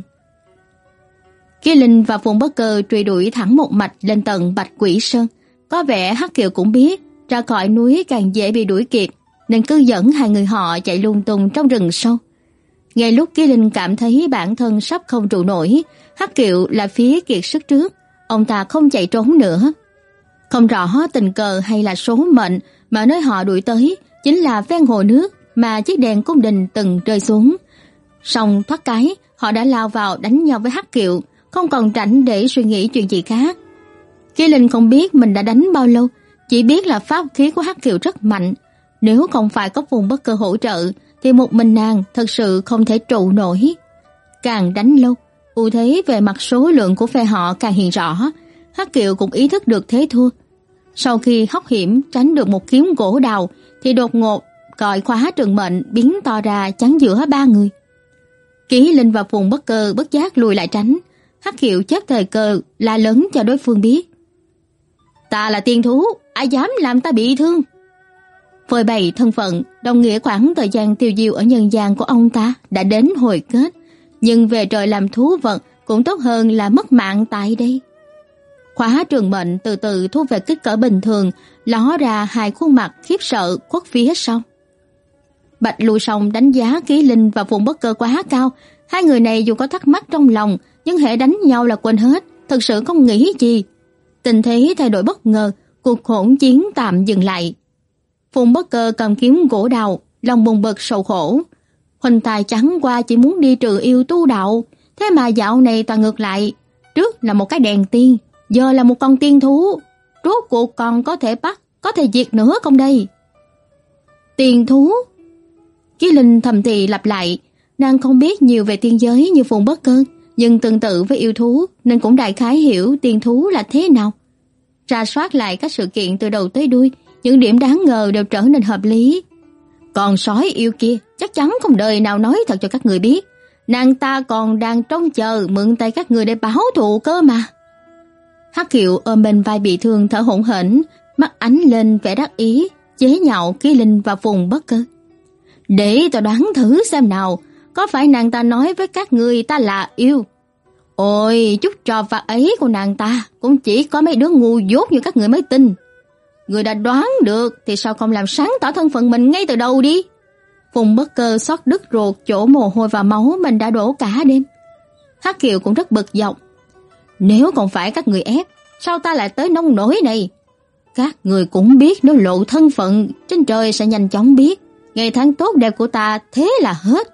Kia Linh và Phùng Bất Cơ truy đuổi thẳng một mạch lên tận Bạch Quỷ Sơn. Có vẻ Hắc Kiều cũng biết ra khỏi núi càng dễ bị đuổi kịp, nên cứ dẫn hai người họ chạy lung tung trong rừng sâu. Ngay lúc Kia Linh cảm thấy bản thân sắp không trụ nổi, Hắc Kiều là phía kiệt sức trước, ông ta không chạy trốn nữa. Không rõ tình cờ hay là số mệnh mà nơi họ đuổi tới chính là ven hồ nước mà chiếc đèn cung đình từng rơi xuống. Xong thoát cái, họ đã lao vào đánh nhau với Hắc Kiều, không còn rảnh để suy nghĩ chuyện gì khác. Kia Linh không biết mình đã đánh bao lâu, chỉ biết là pháp khí của Hắc Kiều rất mạnh. Nếu không phải có Phùng Bất Cơ hỗ trợ, thì một mình nàng thật sự không thể trụ nổi. Càng đánh lâu, ưu thế về mặt số lượng của phe họ càng hiện rõ. Hắc Kiều cũng ý thức được thế thua. Sau khi hóc hiểm tránh được một kiếm gỗ đào, thì đột ngột còi khóa trường mệnh biến to ra chắn giữa ba người. Ký Linh và Phùng Bất Cơ bất giác lùi lại tránh. Hắc Kiều chớp thời cơ la lớn cho đối phương biết: ta là tiên thú, ai dám làm ta bị thương? Phơi bày thân phận, đồng nghĩa khoảng thời gian tiêu diêu ở nhân gian của ông ta đã đến hồi kết, nhưng về trời làm thú vật cũng tốt hơn là mất mạng tại đây. Khóa trường mệnh từ từ thu về kích cỡ bình thường, ló ra hai khuôn mặt khiếp sợ khuất phía sau. Bạch Lưu Song đánh giá Ký Linh và Phùng Bất Cơ quá cao, hai người này dù có thắc mắc trong lòng, nhưng hễ đánh nhau là quên hết, thực sự không nghĩ gì. Tình thế thay đổi bất ngờ, cuộc hỗn chiến tạm dừng lại. Phùng Bất Cơ cầm kiếm gỗ đào, lòng buồn bực sầu khổ. Huynh tài chẳng qua chỉ muốn đi trừ yêu tu đạo, thế mà dạo này toàn ngược lại. Trước là một cái đèn tiên, giờ là một con tiên thú. Rốt cuộc còn có thể bắt, có thể diệt nữa không đây? Tiên thú? Ký Linh thầm thì lặp lại. Nàng không biết nhiều về tiên giới như Phùng Bất Cơ, nhưng tương tự với yêu thú nên cũng đại khái hiểu tiên thú là thế nào. Rà soát lại các sự kiện từ đầu tới đuôi, những điểm đáng ngờ đều trở nên hợp lý. Còn sói yêu kia chắc chắn không đời nào nói thật cho các người biết. Nàng ta còn đang trông chờ mượn tay các người để báo thù cơ mà. Hắc Kiều ôm bên vai bị thương thở hổn hển, mắt ánh lên vẻ đắc ý, chế nhạo Ký Linh và Phùng Bất Cơ. Để tao đoán thử xem nào, có phải nàng ta nói với các người ta là yêu? Ôi, chút trò vặt ấy của nàng ta cũng chỉ có mấy đứa ngu dốt như các người mới tin. Người đã đoán được thì sao không làm sáng tỏ thân phận mình ngay từ đầu đi? Phùng Bất Cơ xót đứt ruột chỗ mồ hôi và máu mình đã đổ cả đêm. Hắc Kiều cũng rất bực dọc. Nếu không phải các người ép, sao ta lại tới nông nỗi này? Các người cũng biết nếu lộ thân phận, trên trời sẽ nhanh chóng biết. Ngày tháng tốt đẹp của ta thế là hết.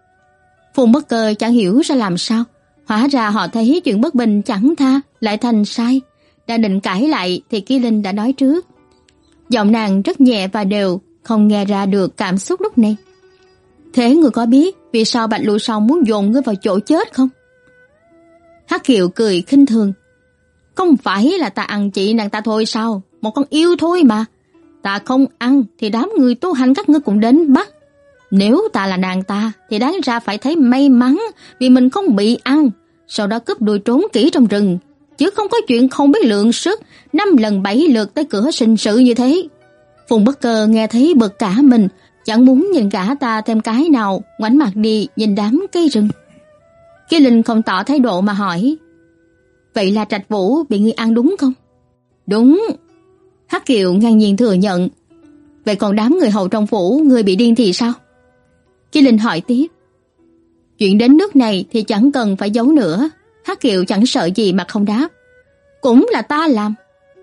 Phùng Bất Cơ chẳng hiểu ra làm sao. Hóa ra họ thấy chuyện bất bình chẳng tha lại thành sai. Đã định cãi lại thì Ký Linh đã nói trước. Giọng nàng rất nhẹ và đều, không nghe ra được cảm xúc lúc này. Thế người có biết vì sao Bạch Lưu Song muốn dồn ngươi vào chỗ chết không? Hắc Kiều cười khinh thường. Không phải là ta ăn chị nàng ta thôi sao? Một con yêu thôi mà. Ta không ăn thì đám người tu hành các ngươi cũng đến bắt. Nếu ta là nàng ta thì đáng ra phải thấy may mắn vì mình không bị ăn, sau đó cướp đuổi trốn kỹ trong rừng, chứ không có chuyện không biết lượng sức, năm lần bảy lượt tới cửa sinh sự như thế. Phùng Bất Cơ nghe thấy bực cả mình, chẳng muốn nhìn gã ta thêm cái nào, ngoảnh mặt đi nhìn đám cây rừng. Kỳ Linh không tỏ thái độ mà hỏi: "Vậy là Trạch Vũ bị ngươi ăn đúng không?" "Đúng." Hắc Kiều ngang nhiên thừa nhận. "Vậy còn đám người hầu trong phủ ngươi bị điên thì sao?" Kỳ Linh hỏi tiếp. Chuyện đến nước này thì chẳng cần phải giấu nữa. Hắc Kiều chẳng sợ gì mà không đáp. "Cũng là ta làm."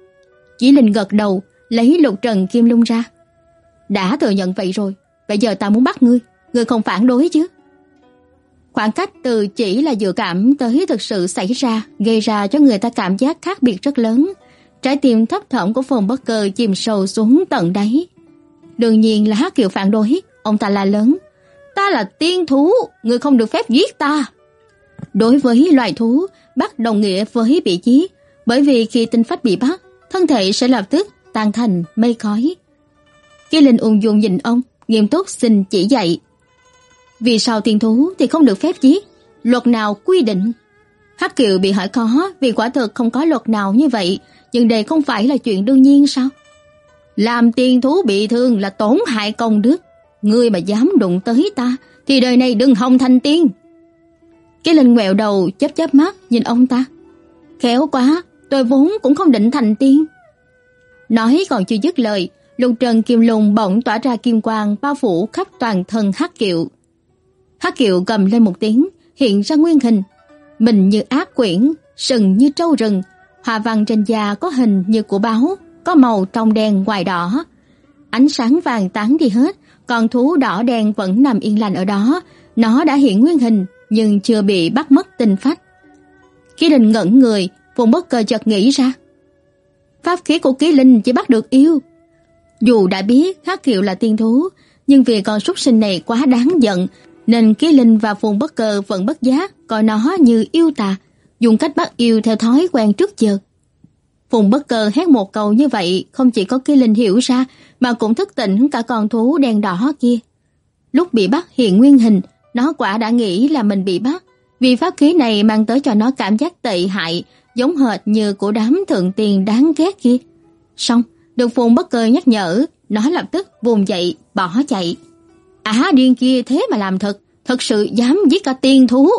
Kỳ Linh gật đầu, lấy lục trần kim lung ra. "Đã thừa nhận vậy rồi, bây giờ ta muốn bắt ngươi, ngươi không phản đối chứ?" Khoảng cách từ chỉ là dự cảm tới thực sự xảy ra gây ra cho người ta cảm giác khác biệt rất lớn. Trái tim thấp thỏm của Phùng Bất Cơ chìm sâu xuống tận đáy. Đương nhiên là Hắc Kiều phản đối, ông ta la lớn: "Ta là tiên thú, ngươi không được phép giết ta." Đối với loài thú, bắt đồng nghĩa với bị giết, bởi vì khi tinh phách bị bắt, thân thể sẽ lập tức tan thành mây khói. Kỳ Linh ung dung nhìn ông, nghiêm túc xin chỉ dạy. "Vì sao tiên thú thì không được phép giết? Luật nào quy định?" Hắc Kiều bị hỏi khó vì quả thực không có luật nào như vậy, nhưng đây không phải là chuyện đương nhiên sao? "Làm tiên thú bị thương là tổn hại công đức. Ngươi mà dám đụng tới ta thì đời này đừng hòng thành tiên." Kỳ Linh ngoẹo đầu chớp chớp mắt nhìn ông ta. "Khéo quá, tôi vốn cũng không định thành tiên." Nói còn chưa dứt lời, lục trần kim lùng bỗng tỏa ra kim quang bao phủ khắp toàn thân Hắc Kiều. Hắc Kiều gầm lên một tiếng, hiện ra nguyên hình, mình như ác quyển, sừng như trâu rừng, hoa văn trên da có hình như của báo, có màu trong đen ngoài đỏ. Ánh sáng vàng tán đi hết, con thú đỏ đen vẫn nằm yên lành ở đó, nó đã hiện nguyên hình nhưng chưa bị bắt mất tinh phách. Kỳ Linh ngẩn người, Phùng Bất Cơ chợt nghĩ ra, pháp khí của Kỳ Linh chỉ bắt được yêu. Dù đã biết Hắc Kiều là tiên thú, nhưng vì con súc sinh này quá đáng giận, nên Kỳ Linh và Phùng Bất Cơ vẫn bất giác coi nó như yêu tà, dùng cách bắt yêu theo thói quen trước giờ. Phùng Bất Cơ hét một câu như vậy, không chỉ có Kỳ Linh hiểu ra, mà cũng thức tỉnh cả con thú đen đỏ kia. Lúc bị bắt hiện nguyên hình, nó quả đã nghĩ là mình bị bắt, vì pháp khí này mang tới cho nó cảm giác tệ hại, giống hệt như của đám thượng tiền đáng ghét kia. Xong, được Phùng Bất Cơ nhắc nhở, nó lập tức vùng dậy, bỏ chạy. Á điên kia thế mà làm thật, thật sự dám giết cả tiên thú.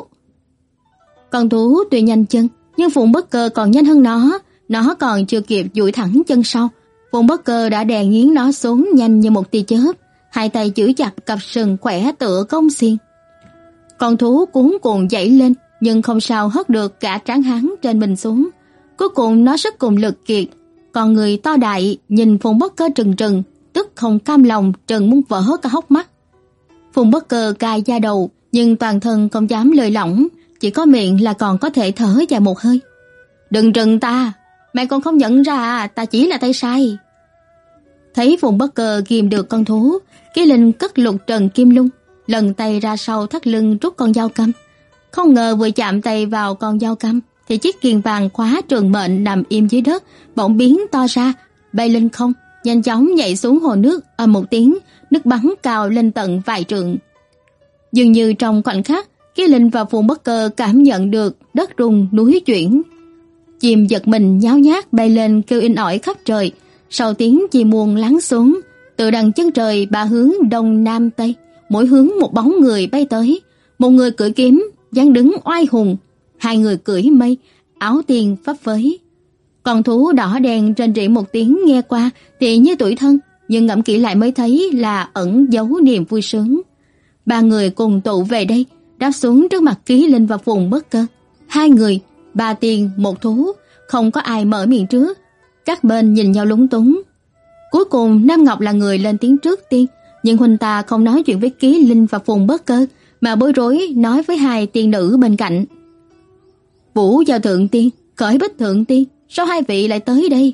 Con thú tuy nhanh chân, nhưng Phùng Bất Cơ còn nhanh hơn nó, nó còn chưa kịp duỗi thẳng chân sau, Phùng Bất Cơ đã đè nghiến nó xuống nhanh như một tia chớp, hai tay giữ chặt cặp sừng khỏe tựa công xiên. Con thú cuống cuồng dậy lên, nhưng không sao hất được cả trán hắn trên mình xuống. Cuối cùng nó sức cùng lực kiệt, còn người to đại nhìn Phùng Bất Cơ trừng trừng, tức không cam lòng trừng muốn vỡ cả hốc mắt. Phùng Bất Cơ cài da đầu, nhưng toàn thân không dám lơi lỏng, chỉ có miệng là còn có thể thở dài một hơi. "Đừng trừng ta, mày còn không nhận ra ta chỉ là tay sai." Thấy Phùng Bất Cơ ghìm được con thú, Kỳ Linh cất lục trần kim lung, lần tay ra sau thắt lưng rút con dao căm. Không ngờ vừa chạm tay vào con dao căm thì chiếc kiềng vàng khóa trường mệnh nằm im dưới đất bỗng biến to ra, bay lên không, nhanh chóng nhảy xuống hồ nước, ầm một tiếng, nước bắn cao lên tận vài trượng. Dường như trong khoảnh khắc, Kỳ Linh và Phùng Bất Cơ cảm nhận được đất rung núi chuyển. Chim giật mình nháo nhác bay lên kêu inh ỏi khắp trời, sau tiếng chim muông lắng xuống, từ đằng chân trời ba hướng đông nam tây, mỗi hướng một bóng người bay tới, một người cưỡi kiếm, dáng đứng oai hùng, hai người cưỡi mây, áo tiên phấp phới. Con thú đỏ đen rên rỉ một tiếng nghe qua thì như tủi thân, nhưng ngẫm kỹ lại mới thấy là ẩn giấu niềm vui sướng. Ba người cùng tụ về đây, đáp xuống trước mặt Kỳ Linh và Phùng Bất Cơ. Hai người, ba tiên một thú, không có ai mở miệng trước. Các bên nhìn nhau lúng túng. Cuối cùng Nam Ngọc là người lên tiếng trước tiên, nhưng huynh ta không nói chuyện với Kỳ Linh và Phùng Bất Cơ, mà bối rối nói với hai tiên nữ bên cạnh. Vũ giao thượng tiên, Khởi Bích thượng tiên, sao hai vị lại tới đây?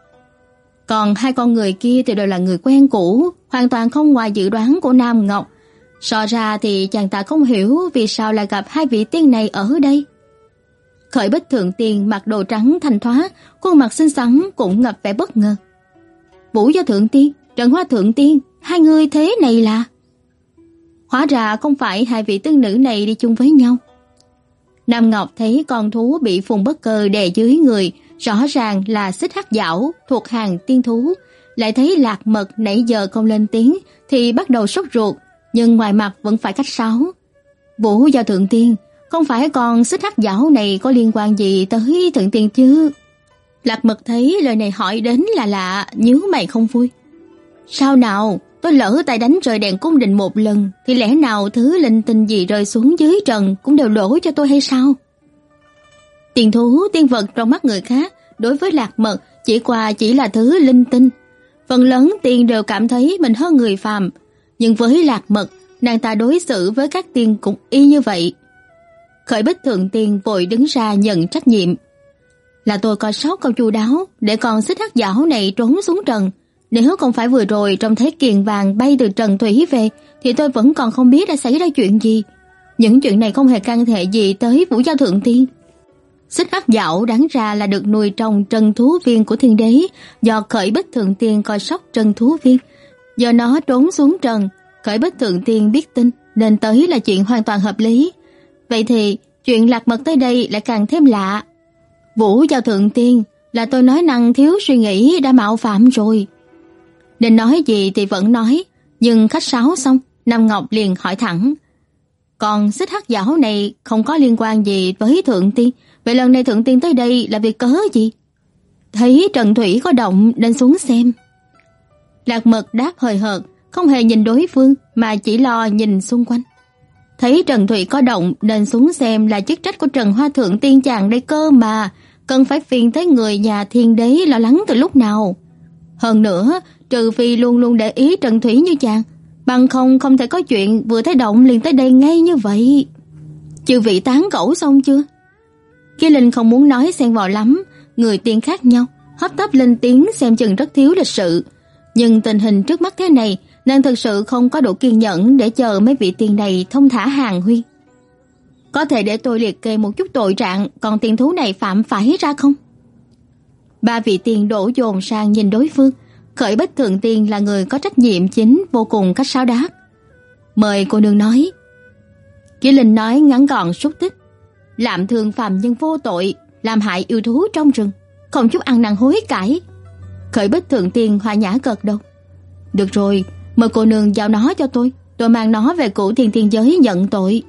Còn hai con người kia thì đều là người quen cũ, hoàn toàn không ngoài dự đoán của Nam Ngọc. So ra thì chàng ta không hiểu vì sao lại gặp hai vị tiên này ở đây. Khởi Bích Thượng Tiên mặc đồ trắng thanh thoát, khuôn mặt xinh xắn cũng ngập vẻ bất ngờ. Vũ Giao Thượng Tiên, Trần Hoa Thượng Tiên, hai người thế này là? Hóa ra không phải hai vị tiên nữ này đi chung với nhau. Nam Ngọc thấy con thú bị Phùng Bất Cơ đè dưới người, rõ ràng là xích hắc dảo thuộc hàng tiên thú, lại thấy Lạc Mật nãy giờ không lên tiếng thì bắt đầu sốt ruột, nhưng ngoài mặt vẫn phải khách sáo. Vũ Giao Thượng Tiên, không phải con xích hắc dảo này có liên quan gì tới Thượng Tiên chứ? Lạc Mật thấy lời này hỏi đến là lạ, nhíu mày không vui. Sao nào, tôi lỡ tay đánh rơi đèn cung đình một lần thì lẽ nào thứ linh tinh gì rơi xuống dưới trần cũng đều đổ cho tôi hay sao? Tiền thú tiên vật trong mắt người khác đối với Lạc Mật chỉ qua chỉ là thứ linh tinh. Phần lớn tiên đều cảm thấy mình hơn người phàm, nhưng với Lạc Mật, nàng ta đối xử với các tiên cũng y như vậy. Khởi Bích Thượng Tiên vội đứng ra nhận trách nhiệm. Là tôi coi sót câu chu đáo để con xích hắc dảo này trốn xuống trần. Nếu không phải vừa rồi trông thấy kiền vàng bay từ trần thủy về thì tôi vẫn còn không biết đã xảy ra chuyện gì. Những chuyện này không hề can hệ gì tới Vũ Giao Thượng Tiên. Xích hắc dảo đáng ra là được nuôi trong trần thú viên của thiên đế, do Khởi Bích Thượng Tiên coi sóc trần thú viên. Do nó trốn xuống trần, Khởi Bích Thượng Tiên biết tin nên tới là chuyện hoàn toàn hợp lý. Vậy thì chuyện Lạc Mật tới đây lại càng thêm lạ. Vũ Giao Thượng Tiên, là tôi nói năng thiếu suy nghĩ đã mạo phạm rồi. Nên nói gì thì vẫn nói, nhưng khách sáo xong, Nam Ngọc liền hỏi thẳng. Còn xích hắc dảo này không có liên quan gì với Thượng Tiên, vậy lần này Thượng Tiên tới đây là vì cớ gì? Thấy trần thủy có động nên xuống xem. Lạc Mật đáp hời hợt, không hề nhìn đối phương mà chỉ lo nhìn xung quanh. Thấy trần thủy có động nên xuống xem là chức trách của Trần Hoa Thượng Tiên chàng đây cơ mà, cần phải phiền tới người nhà thiên đế lo lắng từ lúc nào. Hơn nữa, trừ phi luôn luôn để ý trần thủy như chàng, bằng không không thể có chuyện vừa thấy động liền tới đây ngay như vậy. Chư vị tán gẫu xong chưa? Kia Linh không muốn nói xen vào lắm, người tiên khác nhau, hấp tấp lên tiếng xem chừng rất thiếu lịch sự. Nhưng tình hình trước mắt thế này, nàng thực sự không có đủ kiên nhẫn để chờ mấy vị tiên này thông thả hàng huyên. Có thể để tôi liệt kê một chút tội trạng còn tiên thú này phạm phải ra không? Ba vị tiên đổ dồn sang nhìn đối phương. Khởi Bích Thượng Tiên là người có trách nhiệm chính, vô cùng cách sáo đáp. Mời cô nương nói. Kỷ Linh nói ngắn gọn xúc tích. Làm thương phàm nhân vô tội, làm hại yêu thú trong rừng, không chút ăn năn hối cải. Khởi Bích Thượng Tiên hòa nhã gật đầu. Được rồi, mời cô nương giao nó cho tôi, tôi mang nó về Cửu Thiên Tiên giới nhận tội.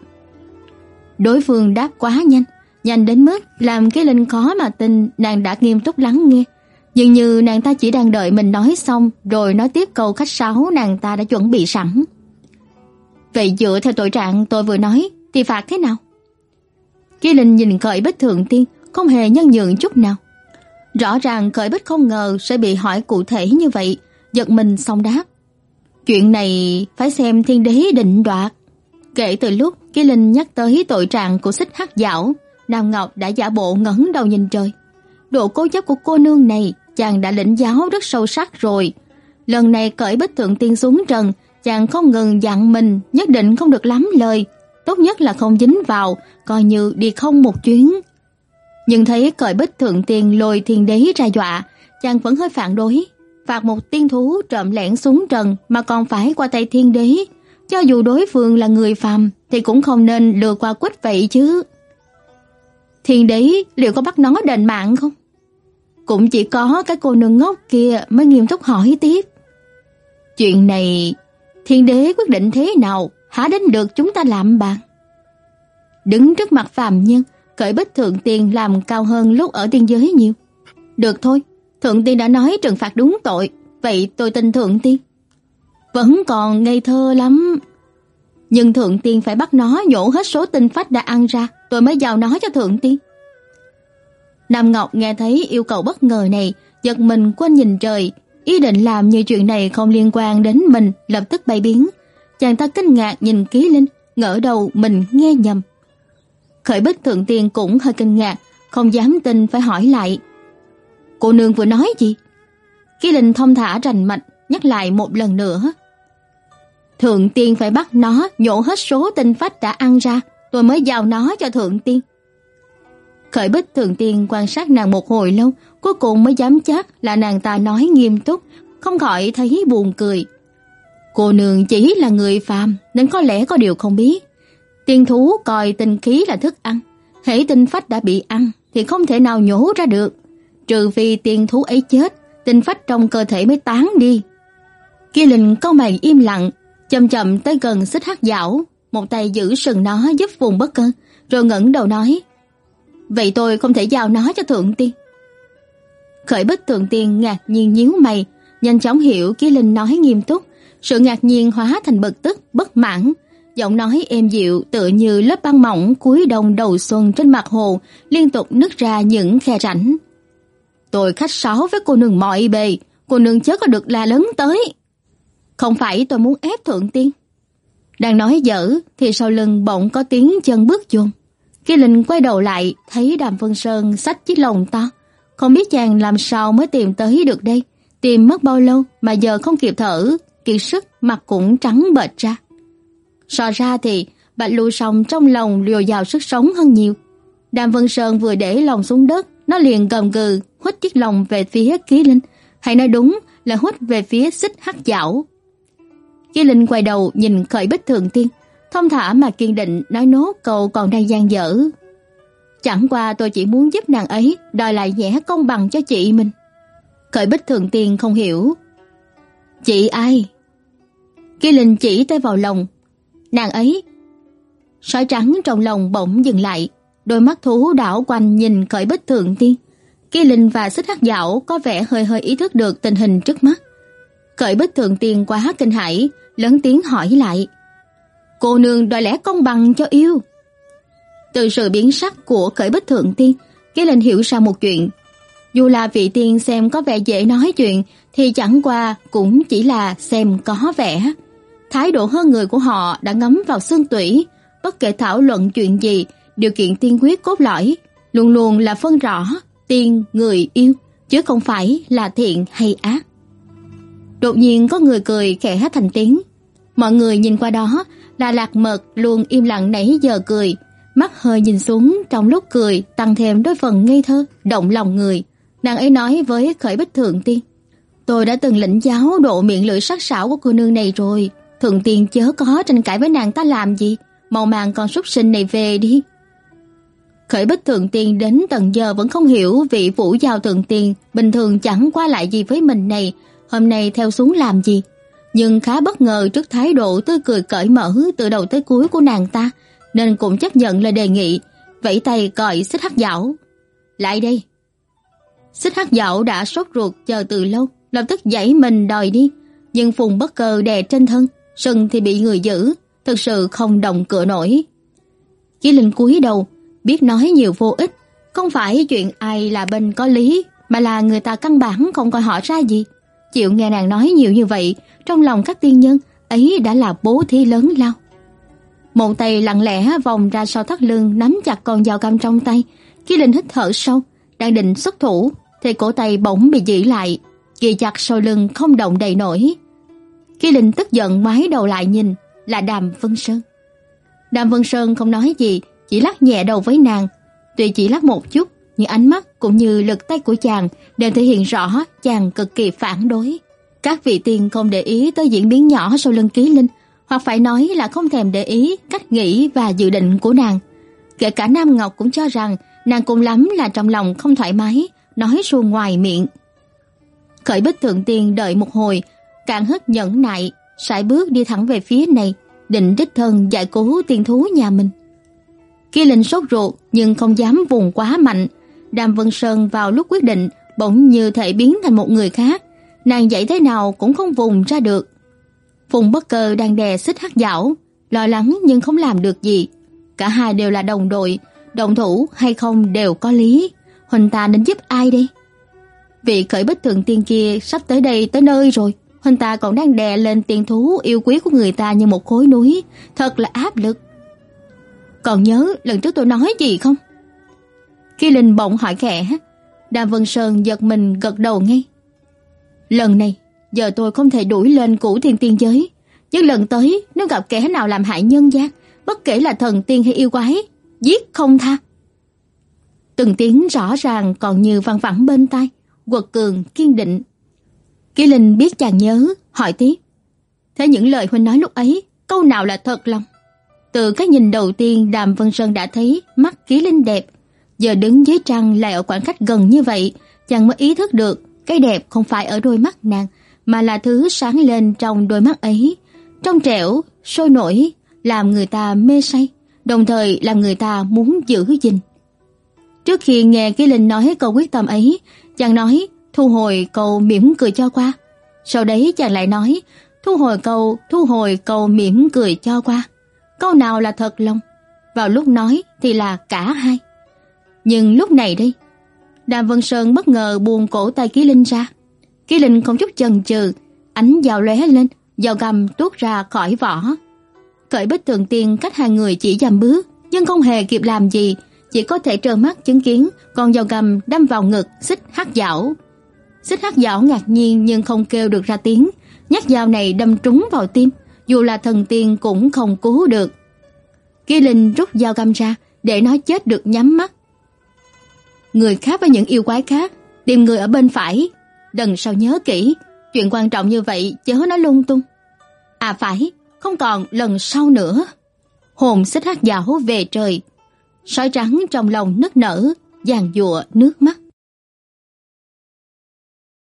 Đối phương đáp quá nhanh, nhanh đến mức làm Kỷ Linh khó mà tin nàng đã nghiêm túc lắng nghe. Dường như nàng ta chỉ đang đợi mình nói xong rồi nói tiếp câu khách sáo nàng ta đã chuẩn bị sẵn. Vậy dựa theo tội trạng tôi vừa nói thì phạt thế nào? Kỷ Linh nhìn Khởi Bích Thượng Tiên không hề nhân nhượng chút nào. Rõ ràng Khởi Bích không ngờ sẽ bị hỏi cụ thể như vậy, giật mình xong đáp. Chuyện này phải xem thiên đế định đoạt. Kể từ lúc Kỷ Linh nhắc tới tội trạng của xích hắc dảo, Nam Ngọc đã giả bộ ngẩng đầu nhìn trời. Độ cố chấp của cô nương này chàng đã lĩnh giáo rất sâu sắc rồi. Lần này Khởi Bích Thượng Tiên xuống trần, chàng không ngừng dặn mình nhất định không được lắm lời, tốt nhất là không dính vào, coi như đi không một chuyến. Nhưng thấy Khởi Bích Thượng Tiên lôi thiên đế ra dọa, chàng vẫn hơi phản đối. Phạt một tiên thú trộm lẻn xuống trần mà còn phải qua tay thiên đế, cho dù đối phương là người phàm thì cũng không nên lừa qua quýt vậy chứ. Thiên đế liệu có bắt nó đền mạng không? Cũng chỉ có cái cô nương ngốc kia mới nghiêm túc hỏi tiếp. Chuyện này thiên đế quyết định thế nào, há đến được chúng ta làm bàn. Đứng trước mặt phàm nhân, Khởi Bích Thượng Tiên làm cao hơn lúc ở tiên giới nhiều. Được thôi, Thượng Tiên đã nói trừng phạt đúng tội, vậy tôi tin Thượng Tiên. Vẫn còn ngây thơ lắm. Nhưng Thượng Tiên phải bắt nó nhổ hết số tinh phách đã ăn ra, tôi mới giao nó cho Thượng Tiên. Nam Ngọc nghe thấy yêu cầu bất ngờ này, giật mình quên nhìn trời, ý định làm như chuyện này không liên quan đến mình, lập tức bay biến. Chàng ta kinh ngạc nhìn Kỷ Linh, ngỡ đầu mình nghe nhầm. Khởi Bích Thượng Tiên cũng hơi kinh ngạc, không dám tin phải hỏi lại. Cô nương vừa nói gì? Kỷ Linh thông thả rành mạch nhắc lại một lần nữa. Thượng Tiên phải bắt nó nhổ hết số tinh phách đã ăn ra, tôi mới giao nó cho Thượng Tiên. Khởi Bích Thường Tiên quan sát nàng một hồi lâu, cuối cùng mới dám chắc là nàng ta nói nghiêm túc, không khỏi thấy buồn cười. Cô nương chỉ là người phàm nên có lẽ có điều không biết. Tiên thú coi tinh khí là thức ăn, hễ tinh phách đã bị ăn thì không thể nào nhổ ra được, trừ phi tiên thú ấy chết, tinh phách trong cơ thể mới tán đi. Kia Linh cau mày im lặng, chậm chậm tới gần Xích Hắc Dảo, một tay giữ sừng nó giúp Phùng Bất Cơ, rồi ngẩng đầu nói: "Vậy tôi không thể giao nó cho thượng tiên?" Khởi Bích Thường Tiên ngạc nhiên nhíu mày, nhanh chóng hiểu Kia Linh nói nghiêm túc, sự ngạc nhiên hóa thành bực tức, bất mãn, giọng nói êm dịu tựa như lớp băng mỏng cuối đông đầu xuân trên mặt hồ, liên tục nứt ra những khe rãnh. "Tôi khách sáo với cô nương mọi bề, cô nương chớ có được la lớn tới. Không phải tôi muốn ép thượng tiên." Đang nói dở thì sau lưng bỗng có tiếng chân bước chồn. Kia Linh quay đầu lại, thấy Đàm Vân Sơn xách chiếc lồng to, không biết chàng làm sao mới tìm tới được đây, tìm mất bao lâu mà giờ không kịp thở, kiệt sức, mặt cũng trắng bệch ra. So ra thì Bạch Lưu Song trong lòng dồi dào sức sống hơn nhiều. Đàm Vân Sơn vừa để lồng xuống đất, nó liền gầm gừ huýt chiếc lồng về phía Kia Linh, hay nói đúng là huýt về phía Xích Hắc Dảo. Kia Linh quay đầu nhìn Khởi Bích Thường Tiên, thông thả mà kiên định nói nốt câu còn đang dang dở: "Chẳng qua tôi chỉ muốn giúp nàng ấy đòi lại vẻ công bằng cho chị mình." Khởi Bích Thường Tiên không hiểu: "Chị ai?" Kia Linh chỉ tay vào lồng: "Nàng ấy." Sói trắng trong lồng bỗng dừng lại, đôi mắt thú đảo quanh nhìn Khởi Bích Thường Tiên. Kia Linh và Xích Hắc Dảo có vẻ hơi hơi ý thức được tình hình trước mắt. Khởi Bích Thường Tiên quá kinh hãi, lớn tiếng hỏi lại: "Cô nương đòi lẽ công bằng cho yêu?" Từ sự biến sắc của Khởi Bích Thường Tiên, Kia Linh hiểu ra một chuyện. Dù là vị tiên xem có vẻ dễ nói chuyện thì chẳng qua cũng chỉ là xem có vẻ. Thái độ hơn người của họ đã ngấm vào xương tủy, bất kể thảo luận chuyện gì, điều kiện tiên quyết cốt lõi luôn luôn là phân rõ tiên người yêu, chứ không phải là thiện hay ác. Đột nhiên có người cười khẽ thành tiếng. Mọi người nhìn qua đó là Lạc Mật luôn im lặng nãy giờ cười, mắt hơi nhìn xuống trong lúc cười tăng thêm đôi phần ngây thơ, động lòng người. Nàng ấy nói với Khởi Bích Thường Tiên: "Tôi đã từng lĩnh giáo độ miệng lưỡi sắc sảo của cô nương này rồi, thượng tiên chớ có tranh cãi với nàng ta làm gì, mau mang con súc sinh này về đi." Khởi Bích Thường Tiên đến tận giờ vẫn không hiểu vị Vũ Giao thượng tiên bình thường chẳng qua lại gì với mình này, hôm nay theo xuống làm gì, nhưng khá bất ngờ trước thái độ tươi cười cởi mở từ đầu tới cuối của nàng ta, nên cũng chấp nhận lời đề nghị, vẫy tay gọi Xích Hắc Dảo: "Lại đây." Xích Hắc Dảo đã sốt ruột chờ từ lâu, lập tức giãy mình đòi đi, nhưng Phùng Bất Cơ đè trên thân, sừng thì bị người giữ, thực sự không động cựa nổi. Chí Linh cúi đầu, biết nói nhiều vô ích, không phải chuyện ai là bên có lý, mà là người ta căn bản không coi họ ra gì. Chịu nghe nàng nói nhiều như vậy, trong lòng các tiên nhân ấy đã là bố thí lớn lao. Một tay lặng lẽ vòng ra sau thắt lưng nắm chặt con dao găm trong tay. Khi Linh hít thở sâu, đang định xuất thủ thì cổ tay bỗng bị giữ lại, ghì chặt sau lưng không động đậy nổi. Khi Linh tức giận ngoái đầu lại nhìn, là Đàm Vân Sơn. Đàm Vân Sơn không nói gì, chỉ lắc nhẹ đầu với nàng. Tuy chỉ lắc một chút, nhưng ánh mắt cũng như lực tay của chàng đều thể hiện rõ chàng cực kỳ phản đối. Các vị tiên không để ý tới diễn biến nhỏ sau lưng Ký Linh, hoặc phải nói là không thèm để ý cách nghĩ và dự định của nàng. Kể cả Nam Ngọc cũng cho rằng nàng cùng lắm là trong lòng không thoải mái, nói suông ngoài miệng. Khởi Bích Thượng Tiên đợi một hồi, càng hết nhẫn nại, sải bước đi thẳng về phía này, định đích thân giải cứu tiên thú nhà mình. Kia Linh sốt ruột nhưng không dám vùng quá mạnh. Đàm Vân Sơn vào lúc quyết định bỗng như thể biến thành một người khác, nàng dãy thế nào cũng không vùng ra được. Phùng Bất Cơ đang đè Xích Hắc Dảo, lo lắng nhưng không làm được gì. Cả hai đều là đồng đội, động thủ hay không đều có lý. Huỳnh ta nên giúp ai đây? Vị Khởi Bích Thượng Tiên kia sắp tới đây tới nơi rồi, Huỳnh ta còn đang đè lên tiên thú yêu quý của người ta như một khối núi, thật là áp lực. Còn nhớ lần trước tôi nói gì không? Khi Linh bỗng hỏi khẽ, Đàm Vân Sơn giật mình gật đầu ngay. Lần này, giờ tôi không thể đuổi lên Cửu Thiên Tiên giới, nhưng lần tới nếu gặp kẻ nào làm hại nhân gian, bất kể là thần tiên hay yêu quái, giết không tha. Từng tiếng rõ ràng còn như văng vẳng bên tai, quật cường kiên định. Kỷ Linh biết chàng nhớ, hỏi tiếp: "Thế những lời huynh nói lúc ấy, câu nào là thật lòng?" Từ cái nhìn đầu tiên, Đàm Vân Sơn đã thấy mắt Kỷ Linh đẹp, giờ đứng dưới trăng lại ở khoảng cách gần như vậy, chàng mới ý thức được cái đẹp không phải ở đôi mắt nàng, mà là thứ sáng lên trong đôi mắt ấy, trong trẻo, sôi nổi, làm người ta mê say, đồng thời làm người ta muốn giữ gìn. Trước khi nghe Kỷ Linh nói câu quyết tâm ấy, chàng nói thu hồi câu mỉm cười cho qua. Sau đấy chàng lại nói thu hồi câu, thu hồi câu mỉm cười cho qua. Câu nào là thật lòng? Vào lúc nói thì là cả hai. Nhưng lúc này đây, Đàm Vân Sơn bất ngờ buông cổ tay Kỷ Linh ra. Kỷ Linh không chút chần chừ, ánh dao lóe lên, dao găm tuốt ra khỏi vỏ. Cởi Bích Tường Tiên cách hai người chỉ dăm bước, nhưng không hề kịp làm gì, chỉ có thể trơ mắt chứng kiến con dao găm đâm vào ngực Xích Hắc Dảo. Xích Hắc Dảo ngạc nhiên nhưng không kêu được ra tiếng, nhát dao này đâm trúng vào tim, dù là thần tiên cũng không cứu được. Kỷ Linh rút dao găm ra để nó chết được nhắm mắt. Người khác với những yêu quái khác, tìm người ở bên phải, lần sau nhớ kỹ, chuyện quan trọng như vậy chớ nói lung tung. À phải, không còn lần sau nữa. Hồn Xích Hắc Dảo về trời. Sói trắng trong lòng nức nở, giàn giụa nước mắt.